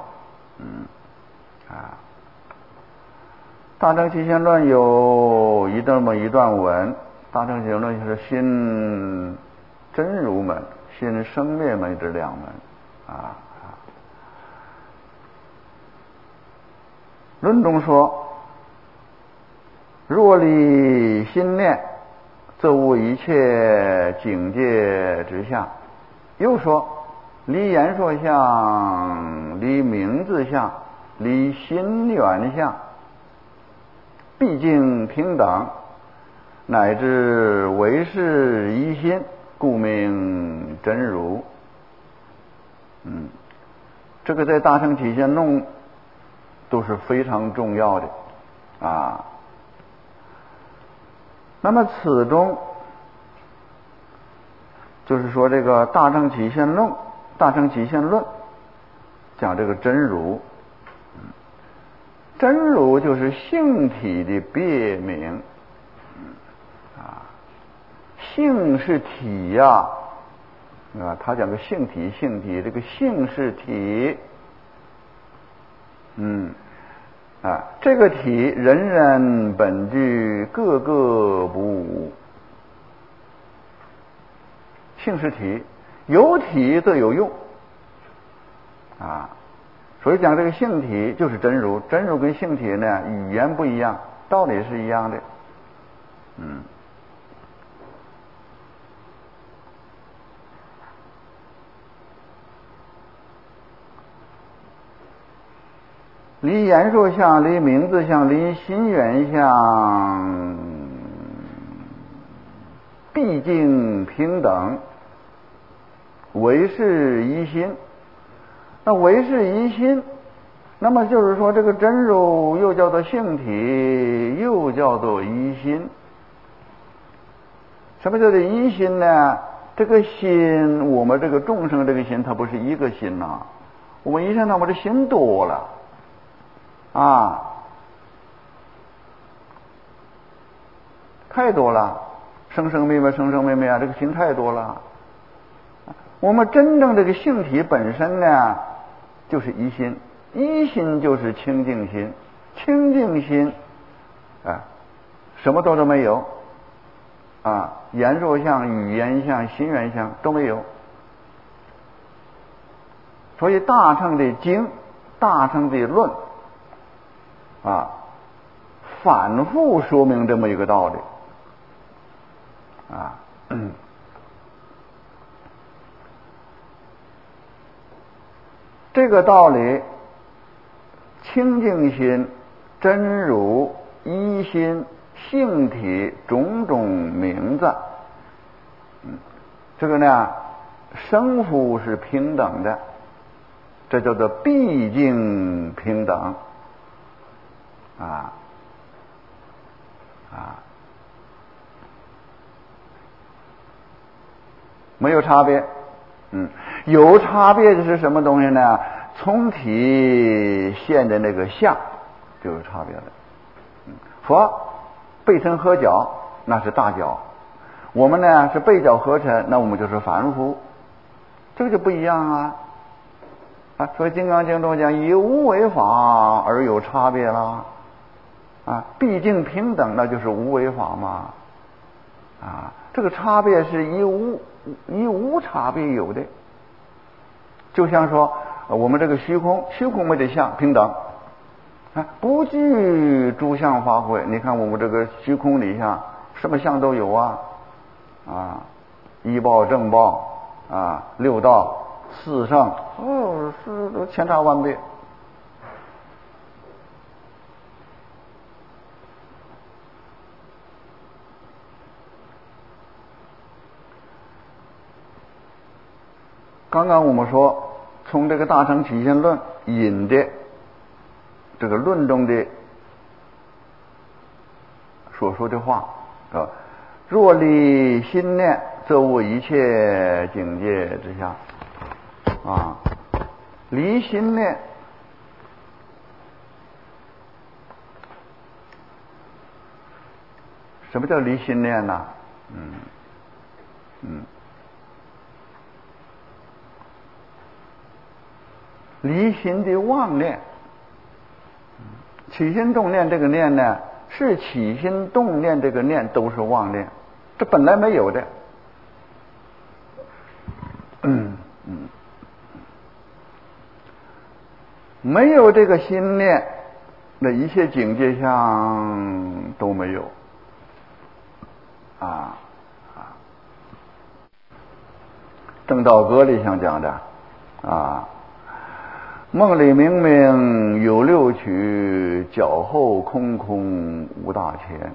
Speaker 1: 大乘起心论有这么一段文，大乘起心论就是心真如门、心生灭门之两门论中说，若离心念，则无一切境界之相。又说，离言说相，离名字相，离心缘相，毕竟平等，乃至唯是一心，故名真如。这个在大乘起心论都是非常重要的那么此中就是说，这个大乘起心论讲这个真如，真如就是性体的别名性是体呀他讲个性体，这个性是体这个体人人本具，个个不无。性是体，有体则有用所以讲这个性体就是真如，真如跟性体呢语言不一样，道理是一样的。离言说相，离名字相，离心缘相，毕竟平等，唯是一心。那唯是一心，那么就是说，这个真如又叫做性体，又叫做一心。什么叫做一心呢？这个心，我们这个众生这个心，它不是一个心我们一生呢，我们的心多了太多了，生生灭灭，这个心太多了。我们真正这个性体本身呢，就是一心，一心就是清净心，清净心什么都没有言说相、语言相、心缘相都没有。所以大乘的经、大乘的论反复说明这么一个道理这个道理，清净心、真如、一心、性体种种名字这个呢生夫是平等的，这叫做毕竟平等没有差别。有差别的是什么东西呢？从体现的那个相就有差别了。佛背身合脚，那是大脚；我们呢是背脚合沉，那我们就是凡夫，这个就不一样啊！所以《金刚经》中讲以无为法而有差别啦。毕竟平等，那就是无为法嘛。这个差别是以无差别有的。就像说我们这个虚空没得相，平等。不惧诸相发挥。你看我们这个虚空里下什么相都有啊，一报正报六道四圣，是都千差万别。刚刚我们说从这个大乘起信论引的这个论中的所说的话，若离心念，则无一切境界之下。离心念，什么叫离心念呢？离心的妄念。起心动念这个念呢，是起心动念这个念都是妄念，这本来没有的。没有这个心念，那一切境界相都没有。正道歌里想讲的梦里明明有六曲，脚后空空无大千。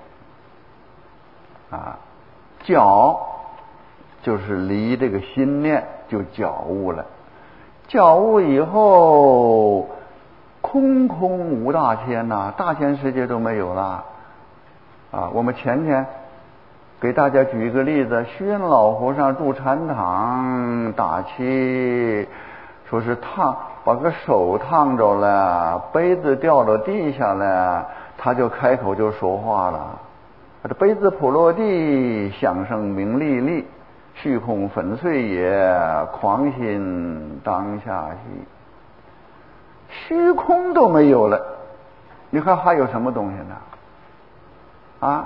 Speaker 1: 觉就是离这个心念就觉悟了，觉悟以后空空无大千大千世界都没有了。我们前天给大家举一个例子，虚云老和尚住禅堂打气，说是把个手烫着了，杯子掉到地下了，他就开口就说话了。这杯子扑落地，响声鸣沥沥，虚空粉碎也，狂心当下息。虚空都没有了，你看还有什么东西呢？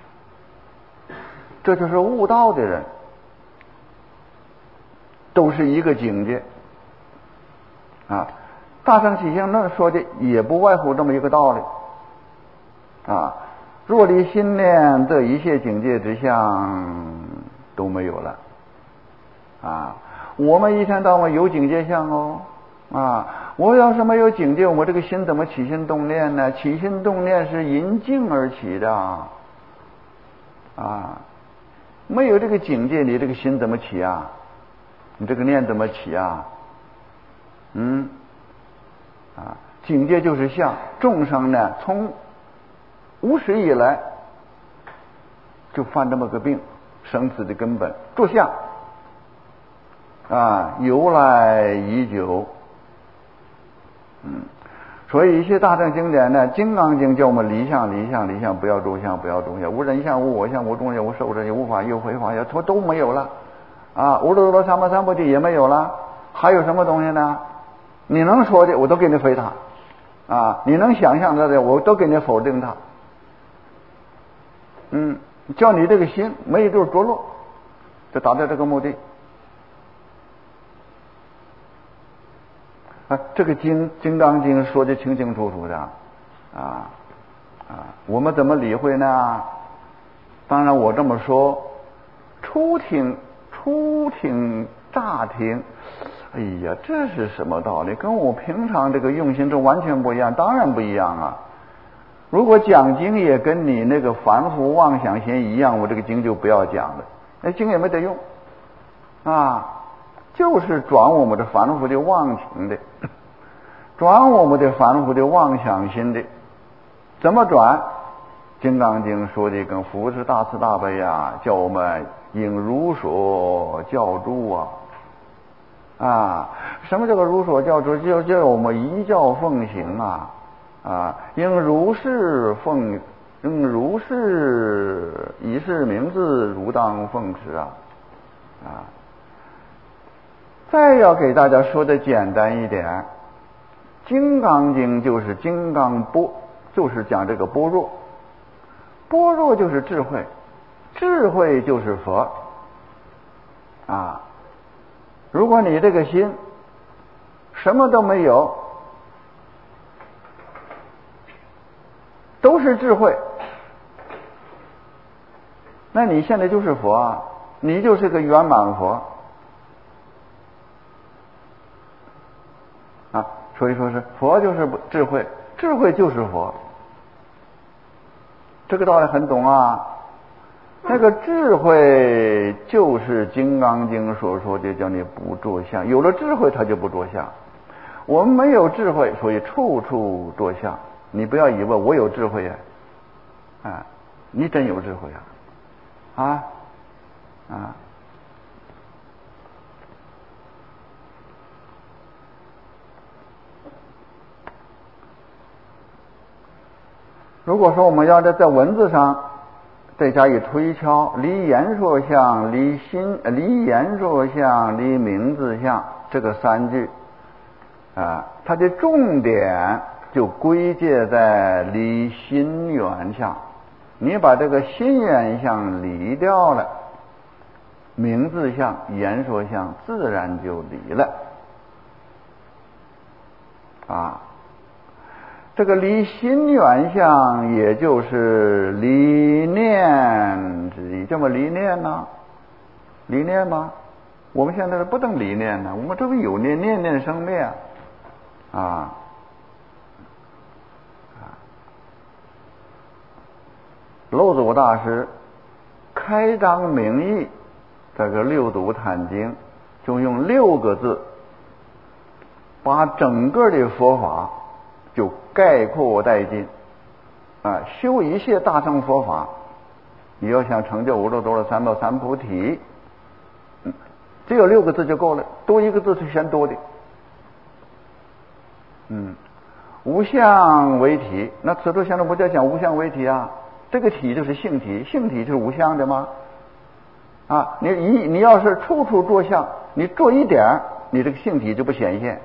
Speaker 1: 这就是悟道的人，都是一个境界。大乘起信论说的也不外乎这么一个道理。若离心念，则一切境界之相都没有了。我们一天到晚有境界相哦。我要是没有境界，我这个心怎么起心动念呢？起心动念是因境而起的。没有这个境界，你这个心怎么起啊？你这个念怎么起啊？境界就是相。众生呢，从无始以来就犯这么个病，生死的根本着相由来已久。所以一些大乘经典呢，《金刚经》叫我们离相，不要着相，不要着相，无人相，无我相，无众相，无寿者，无法有非法有，都没有了。无罗罗三摩三菩提也没有了。还有什么东西呢？你能说的我都给你回答你能想象的我都给你否定它。叫你这个心没一地着落，就达到这个目的。这个金刚经说的清清楚楚的我们怎么理会呢？当然我这么说，初听乍听，哎呀，这是什么道理？跟我平常这个用心是完全不一样。当然不一样如果讲经也跟你那个凡夫妄想心一样，我这个经就不要讲了，那经也没得用就是转我们的凡夫的妄情的，转我们的凡夫的妄想心的。怎么转？ 金刚经说的跟佛是大慈大悲啊，叫我们应如所教诸什么叫做如所教诸？叫我们依教奉行应如是以是名字如当奉持再要给大家说的简单一点，金刚经就是金刚般，就是讲这个般若，般若就是智慧，智慧就是佛如果你这个心什么都没有，都是智慧，那你现在就是佛你就是个圆满佛所以说是佛就是智慧，智慧就是佛，这个道理很懂那个智慧就是《金刚经》所说的叫你不着相，有了智慧他就不着相。我们没有智慧，所以处处着相。你不要以为我有智慧你真有智慧如果说我们要在文字上再加以推敲，离言说相，离言说相，离名字相，这个三句它的重点就归结在离心缘相。你把这个心缘相离掉了，名字相、言说相自然就离了这个离心缘相，也就是离念之意。这么离念离念吗？我们现在不能离念我们这个有念，念念生灭漏祖大师开张明义这个六祖坛经，就用6个字把整个的佛法就概括殆尽修一切大乘佛法，你要想成就五六多罗三藐三菩提，只有6个字就够了，多1个字是嫌多的无相为体。那此处现在不在讲无相为体这个体就是性体，性体就是无相的吗你要是处处着相，你着一点你这个性体就不显现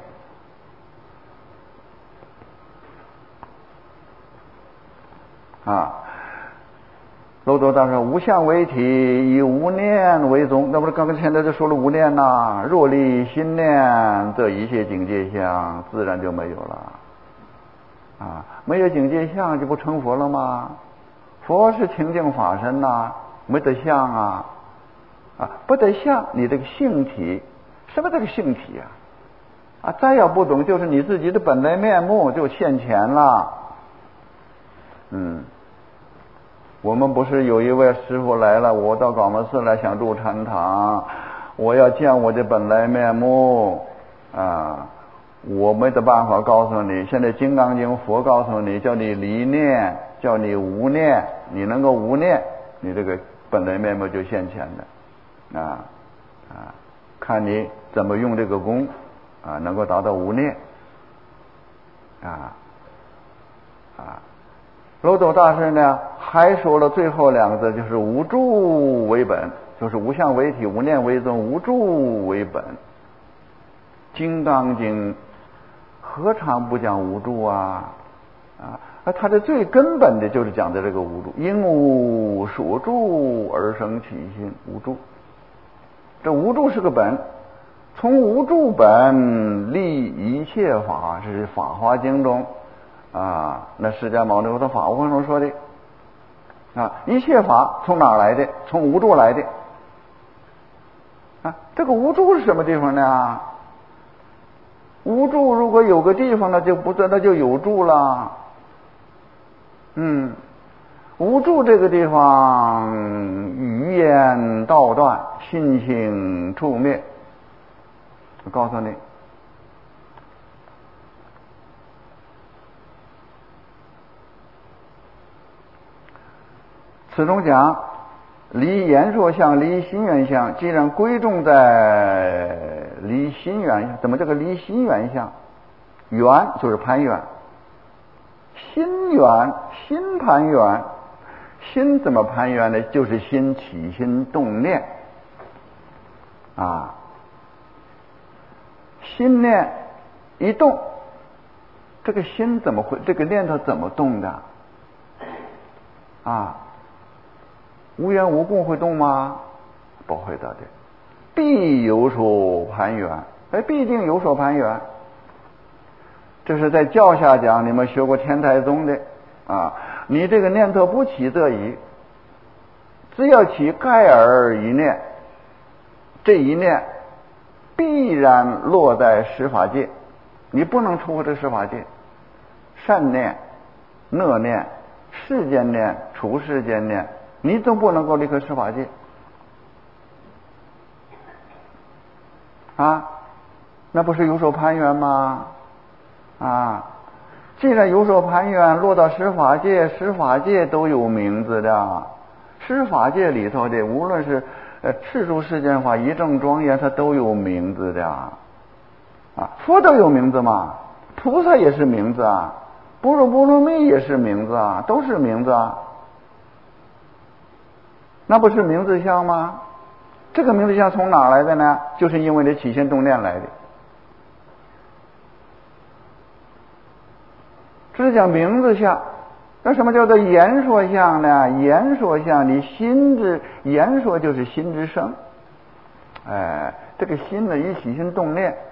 Speaker 1: 漏斗大师无相为体，以无念为宗。那不是刚才现在就说了无念若离心念，这一切境界相自然就没有了没有境界相就不成佛了吗？佛是清净法身没得相不得相，你这个性体，什么这个性体再要不懂，就是你自己的本来面目就现前了我们不是有一位师傅来了，我到广门寺来想住禅堂，我要见我的本来面目我没得办法告诉你，现在《金刚经》佛告诉你，叫你离念，叫你无念，你能够无念，你这个本来面目就现前的看你怎么用这个功能够达到无念漏斗大师呢还说了最后2个字，就是无住为本，就是无相为体，无念为宗，无住为本。金刚经何尝不讲无住它的最根本的就是讲的这个无住，因无所住而生起心，无住。这无住是个本，从无住本立一切法，这是《法华经》中那释迦牟尼佛的法华中说的一切法从哪儿来的？从无住来的这个无住是什么地方呢？无住如果有个地方呢，就不那就有住了无住这个地方，语言道断，心性处灭。我告诉你， 此中讲离言说相离心缘相，既然归重在离心缘相，怎么这个离心缘相？缘就是攀缘，心缘心攀缘，心怎么攀缘呢？就是心起心动念啊，心念一动，这个心怎么会，这个念头怎么动的啊？无缘无故会动吗？不会的，必有所攀缘，必定有所攀缘。这是在教下讲，你们学过天台宗的啊，你这个念头不起则已，只要起盖尔一念，这一念必然落在十法界，你不能出这十法界。善念、恶念、世间念、处世间念，你都不能够离开十法界啊，那不是有所攀缘吗？啊，既然有所攀缘，落到十法界，十法界都有名字的，十法界里头的无论是世俗世间法、一正庄严，它都有名字的啊。佛都有名字嘛，菩萨也是名字啊，般若波罗蜜也是名字啊，都是名字啊。那不是名字相吗？这个名字相从哪来的呢？就是因为这起心动念来的。这是讲名字相。那什么叫做言说相呢？言说相，你心之言说就是心之声。这个心呢，一起心动念。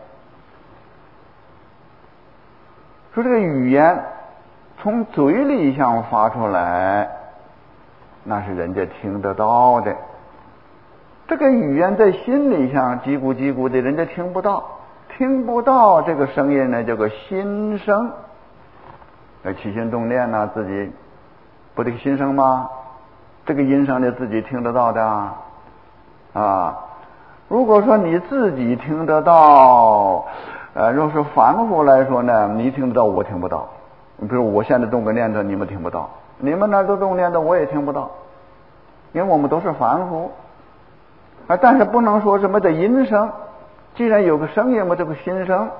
Speaker 1: 说这个语言从嘴里向发出来，那是人家听得到的。这个语言在心里向叽咕叽咕的，人家听不到，听不到这个声音呢，叫个心声。起心动念呢，自己不这个心声吗？这个音声呢，自己听得到的啊。如果说你自己听得到，若是凡夫来说呢，你听得到，我听不到。比如我现在动个念头，你们听不到；你们那都动念头，我也听不到，因为我们都是凡夫。但是不能说什么的音声，既然有个声音嘛，这个心声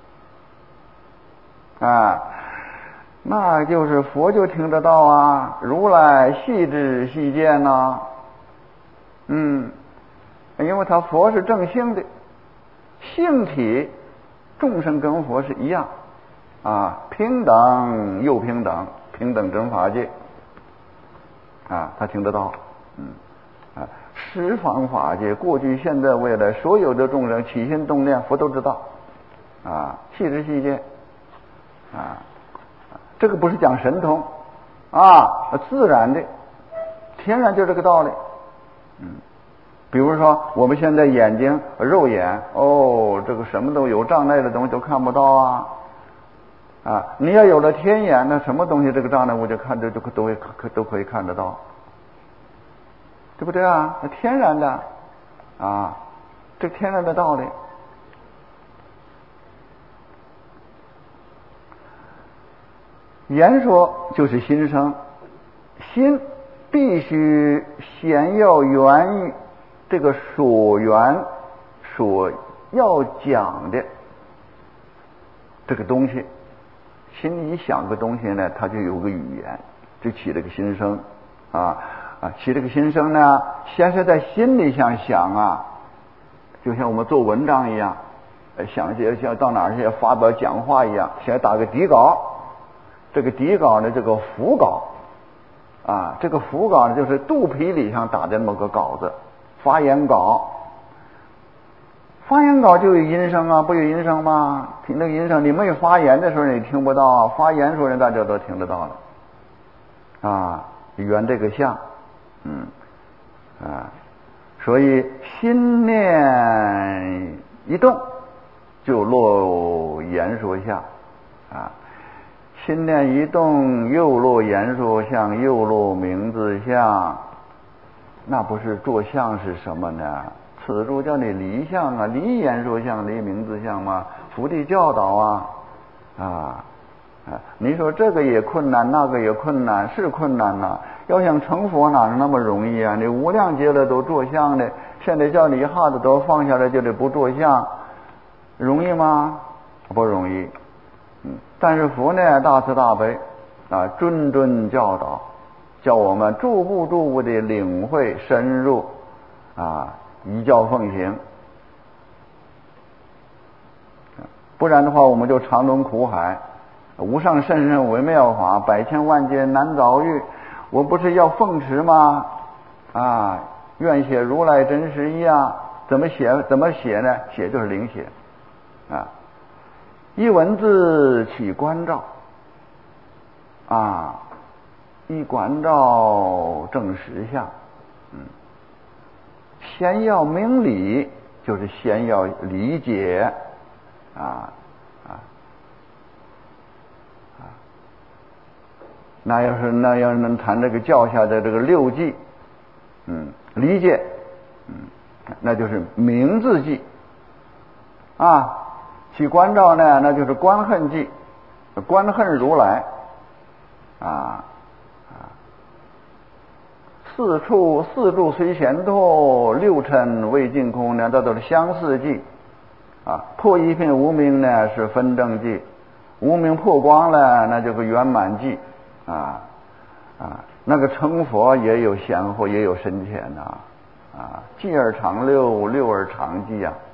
Speaker 1: 啊。那就是佛就听得到啊，如来细知细见呐，因为他佛是正性的，性体众生跟佛是一样啊，平等又平等，平等真法界啊，他听得到，十方法界，过去现在未来所有的众生起心动念，佛都知道啊，细知细见啊。这个不是讲神通啊，自然的，天然就这个道理。比如说我们现在眼睛肉眼，这个什么都有障碍的东西都看不到啊。你要有了天眼，那什么东西这个障碍物就看着就都可以看得到，对不对啊？天然的啊，这天然的道理。言说就是心声，心必须先要源于这个所缘所要讲的这个东西，心里一想个东西呢，它就有个语言，就起这个心声起这个心声呢，先是在心里想啊，就像我们做文章一样，想到哪儿去发表讲话一样，先打个底稿。这个底稿呢，这个腹稿这个腹稿呢，就是肚皮里上打的那么个稿子，发言稿。发言稿就有音声啊，不有音声吗？听那个音声，你没有发言的时候你听不到啊，发言的时候大家都听得到了圆这个相，所以心念一动就落言说相心念一动，又落言说相，又落名字相，那不是做相是什么呢？此处叫你离相离言说相，离名字相嘛，佛地教导你说这个也困难，那个也困难，是困难呐。要想成佛哪是那么容易啊？你无量劫了都坐相的，现在叫你一下子都放下来就得不坐相，容易吗？不容易。但是佛呢大慈大悲啊，谆谆教导，叫我们逐步逐步的领会深入啊，依教奉行。不然的话，我们就常沦苦海。无上甚深微妙法，百千万劫难遭遇。我不是要奉持吗？啊，愿写如来真实义啊！怎么写呢？写就是灵写啊。一文字起观照啊，一观照正实相。先要明理，就是先要理解啊。那要能谈这个教下的这个六记，理解，那就是明字记啊。起观照呢，那就是观恨记，观恨如来啊。四处随闲透，六尘未尽空呢，这都是相似记啊。破一片无明呢是分正记，无明破光了，那就是圆满记。那个成佛也有显后，也有深浅呐。记而常六，六而常记啊。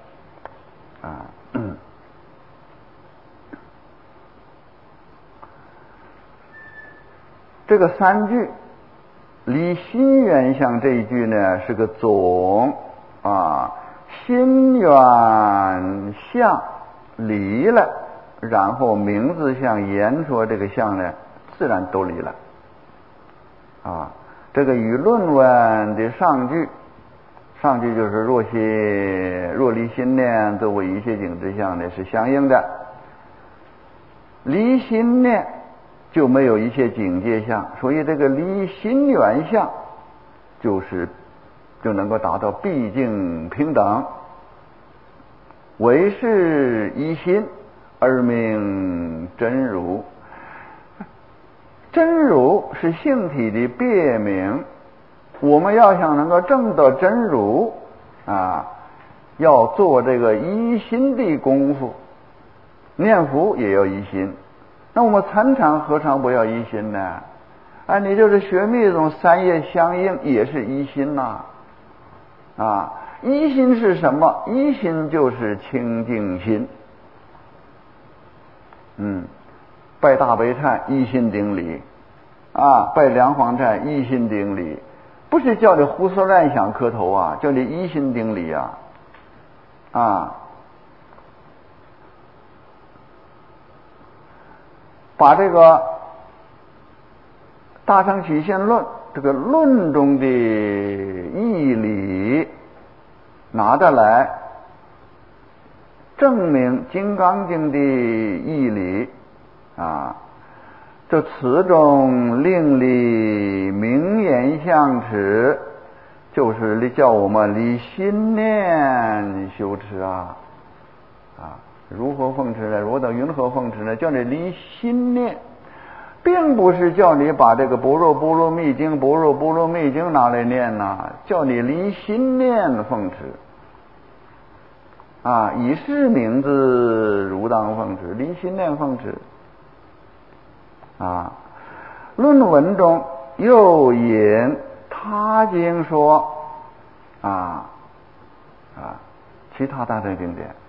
Speaker 1: 这个三句离心缘相这一句呢是个总啊，心缘相离了，然后名字相言说这个相呢自然都离了啊。这个与论文的上句就是若离心念作为一切境之相呢是相应的，离心念就没有一切境界相，所以这个离心缘相就能够达到毕竟平等，唯是一心而名真如。真如是性体的别名，我们要想能够证得真如啊，要做这个一心的功夫，念佛也要一心。那我们参禅何尝不要一心呢？你就是学密宗三业相应也是一心呐。一心是什么？一心就是清净心。拜大悲忏一心顶礼拜梁皇忏一心顶礼，不是叫你胡思乱想磕头啊，叫你一心顶礼把这个大乘起信论这个论中的义理拿得来证明金刚经的义理这词中令理名言相持，就是叫我们离心念修持如何奉持呢？我等云何奉持呢？叫你离心念，并不是叫你把这个般若波罗蜜经拿来念叫你离心念奉持以是名字如当奉持，离心念奉持论文中又引他经说其他大乘经典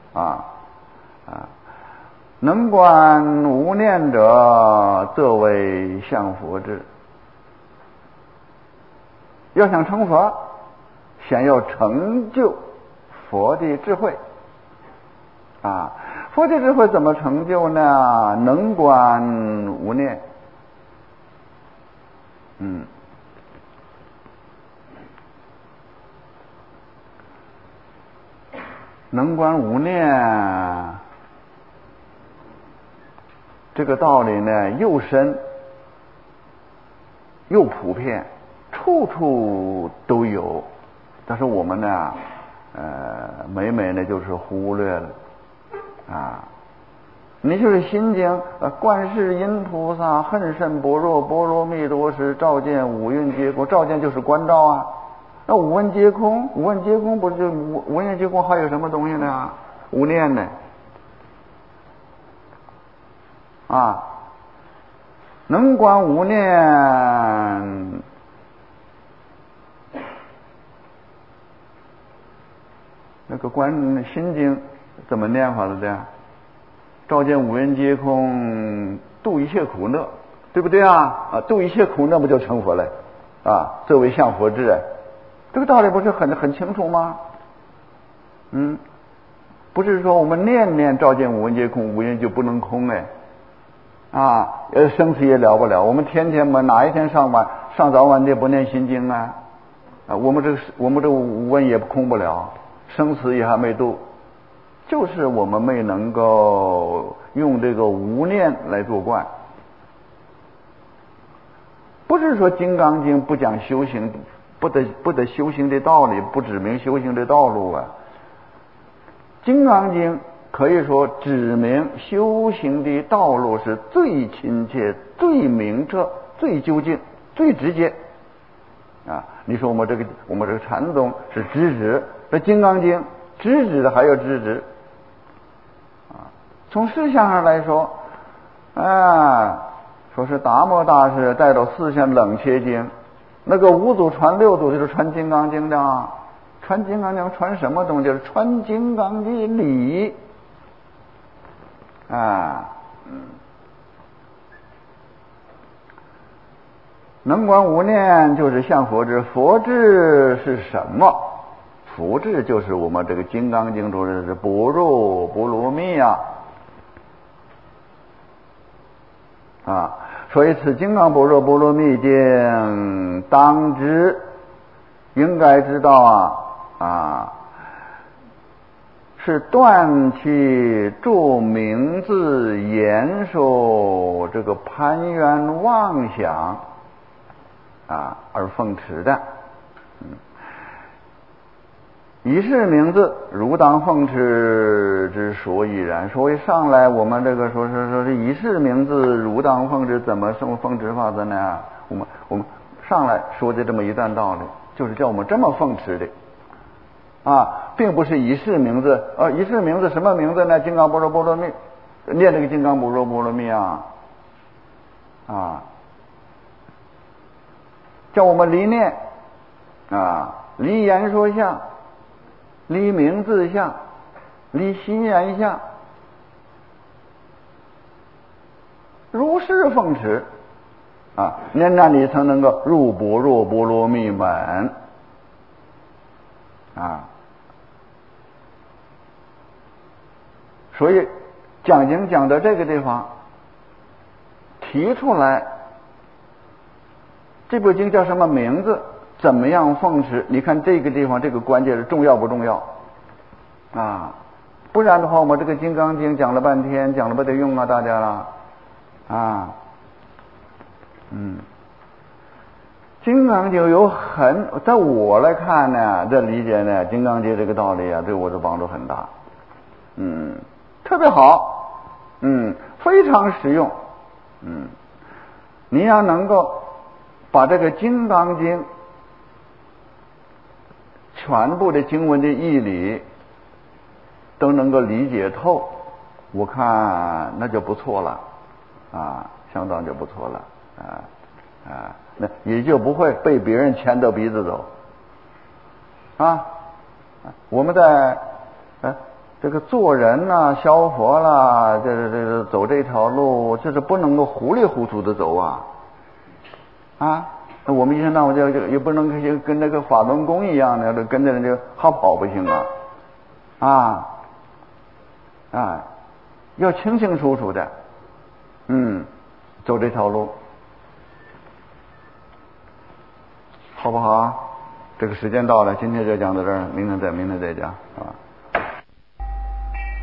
Speaker 1: 能观无念者，则为向佛智。要想成佛，先要成就佛的智慧佛的智慧怎么成就呢？能观无念。能观无念这个道理呢，又深又普遍，处处都有，但是我们呢每呢就是忽略了你就是心经，观世音菩萨恨甚般若波罗蜜多时，照见五蕴皆空。照见就是观照啊。那五蕴皆空，五蕴皆空不是就五蕴皆空还有什么东西呢？无念呢？啊，能观无念，那个观心经怎么念法了的？照见五蕴皆空，度一切苦乐，对不对啊？度一切苦乐不就成佛了？作为向佛智，这个道理不是很清楚吗？不是说我们念念照见五蕴皆空，五蕴就不能空生死也了不了。我们天天哪一天上早晚的不念心经啊？我们这五蕴也空不了，生死也还没度。就是我们没能够用这个无念来做观，不是说《金刚经》不讲修行，不得修行的道理，不指明修行的道路啊。《金刚经》可以说指明修行的道路是最亲切、最明澈、最究竟、最直接你说我们这个禅宗是直指，这《金刚经》直指的还要直指。从事项上来说，说是达摩大师带到四项冷切经，那个五祖传六祖就是传金刚经的，传金刚经传什么东西？就是传金刚的理能观无念就是向佛智，佛智是什么？佛智就是我们这个金刚经中的是般若波罗蜜所以此金刚般若波罗蜜经当知，应该知道是断其著名字言说这个攀缘妄想而奉持的。以是名字如当奉持之所以然。所以上来我们这个说是以是名字如当奉持，怎么奉持法子呢？我们上来说的这么一段道理，就是叫我们这么奉持的并不是以是名字。以是名字什么名字呢？金刚般若波罗蜜，念这个金刚般若波罗蜜叫我们离念离言说相，离名字相，离心言相，如是奉持那你才能够入般若波罗蜜门所以讲经讲到这个地方，提出来这部经叫什么名字，怎么样奉持？你看这个地方这个关键是重要不重要不然的话我们这个金刚经讲了半天，讲了不得用大家了金刚经有在我来看呢，这理解呢，金刚经这个道理对我的帮助很大特别好非常实用你要能够把这个金刚经全部的经文的义理都能够理解透，我看那就不错了相当就不错了那也就不会被别人牵着鼻子走我们在这个做人消佛啦，这走这条路，就是不能够糊里糊涂的走那我们一天到晚就也不能跟那个法轮功一样的跟着人家好跑不行要清清楚楚的走这条路，好不好？这个时间到了，今天就讲到这儿，明天再讲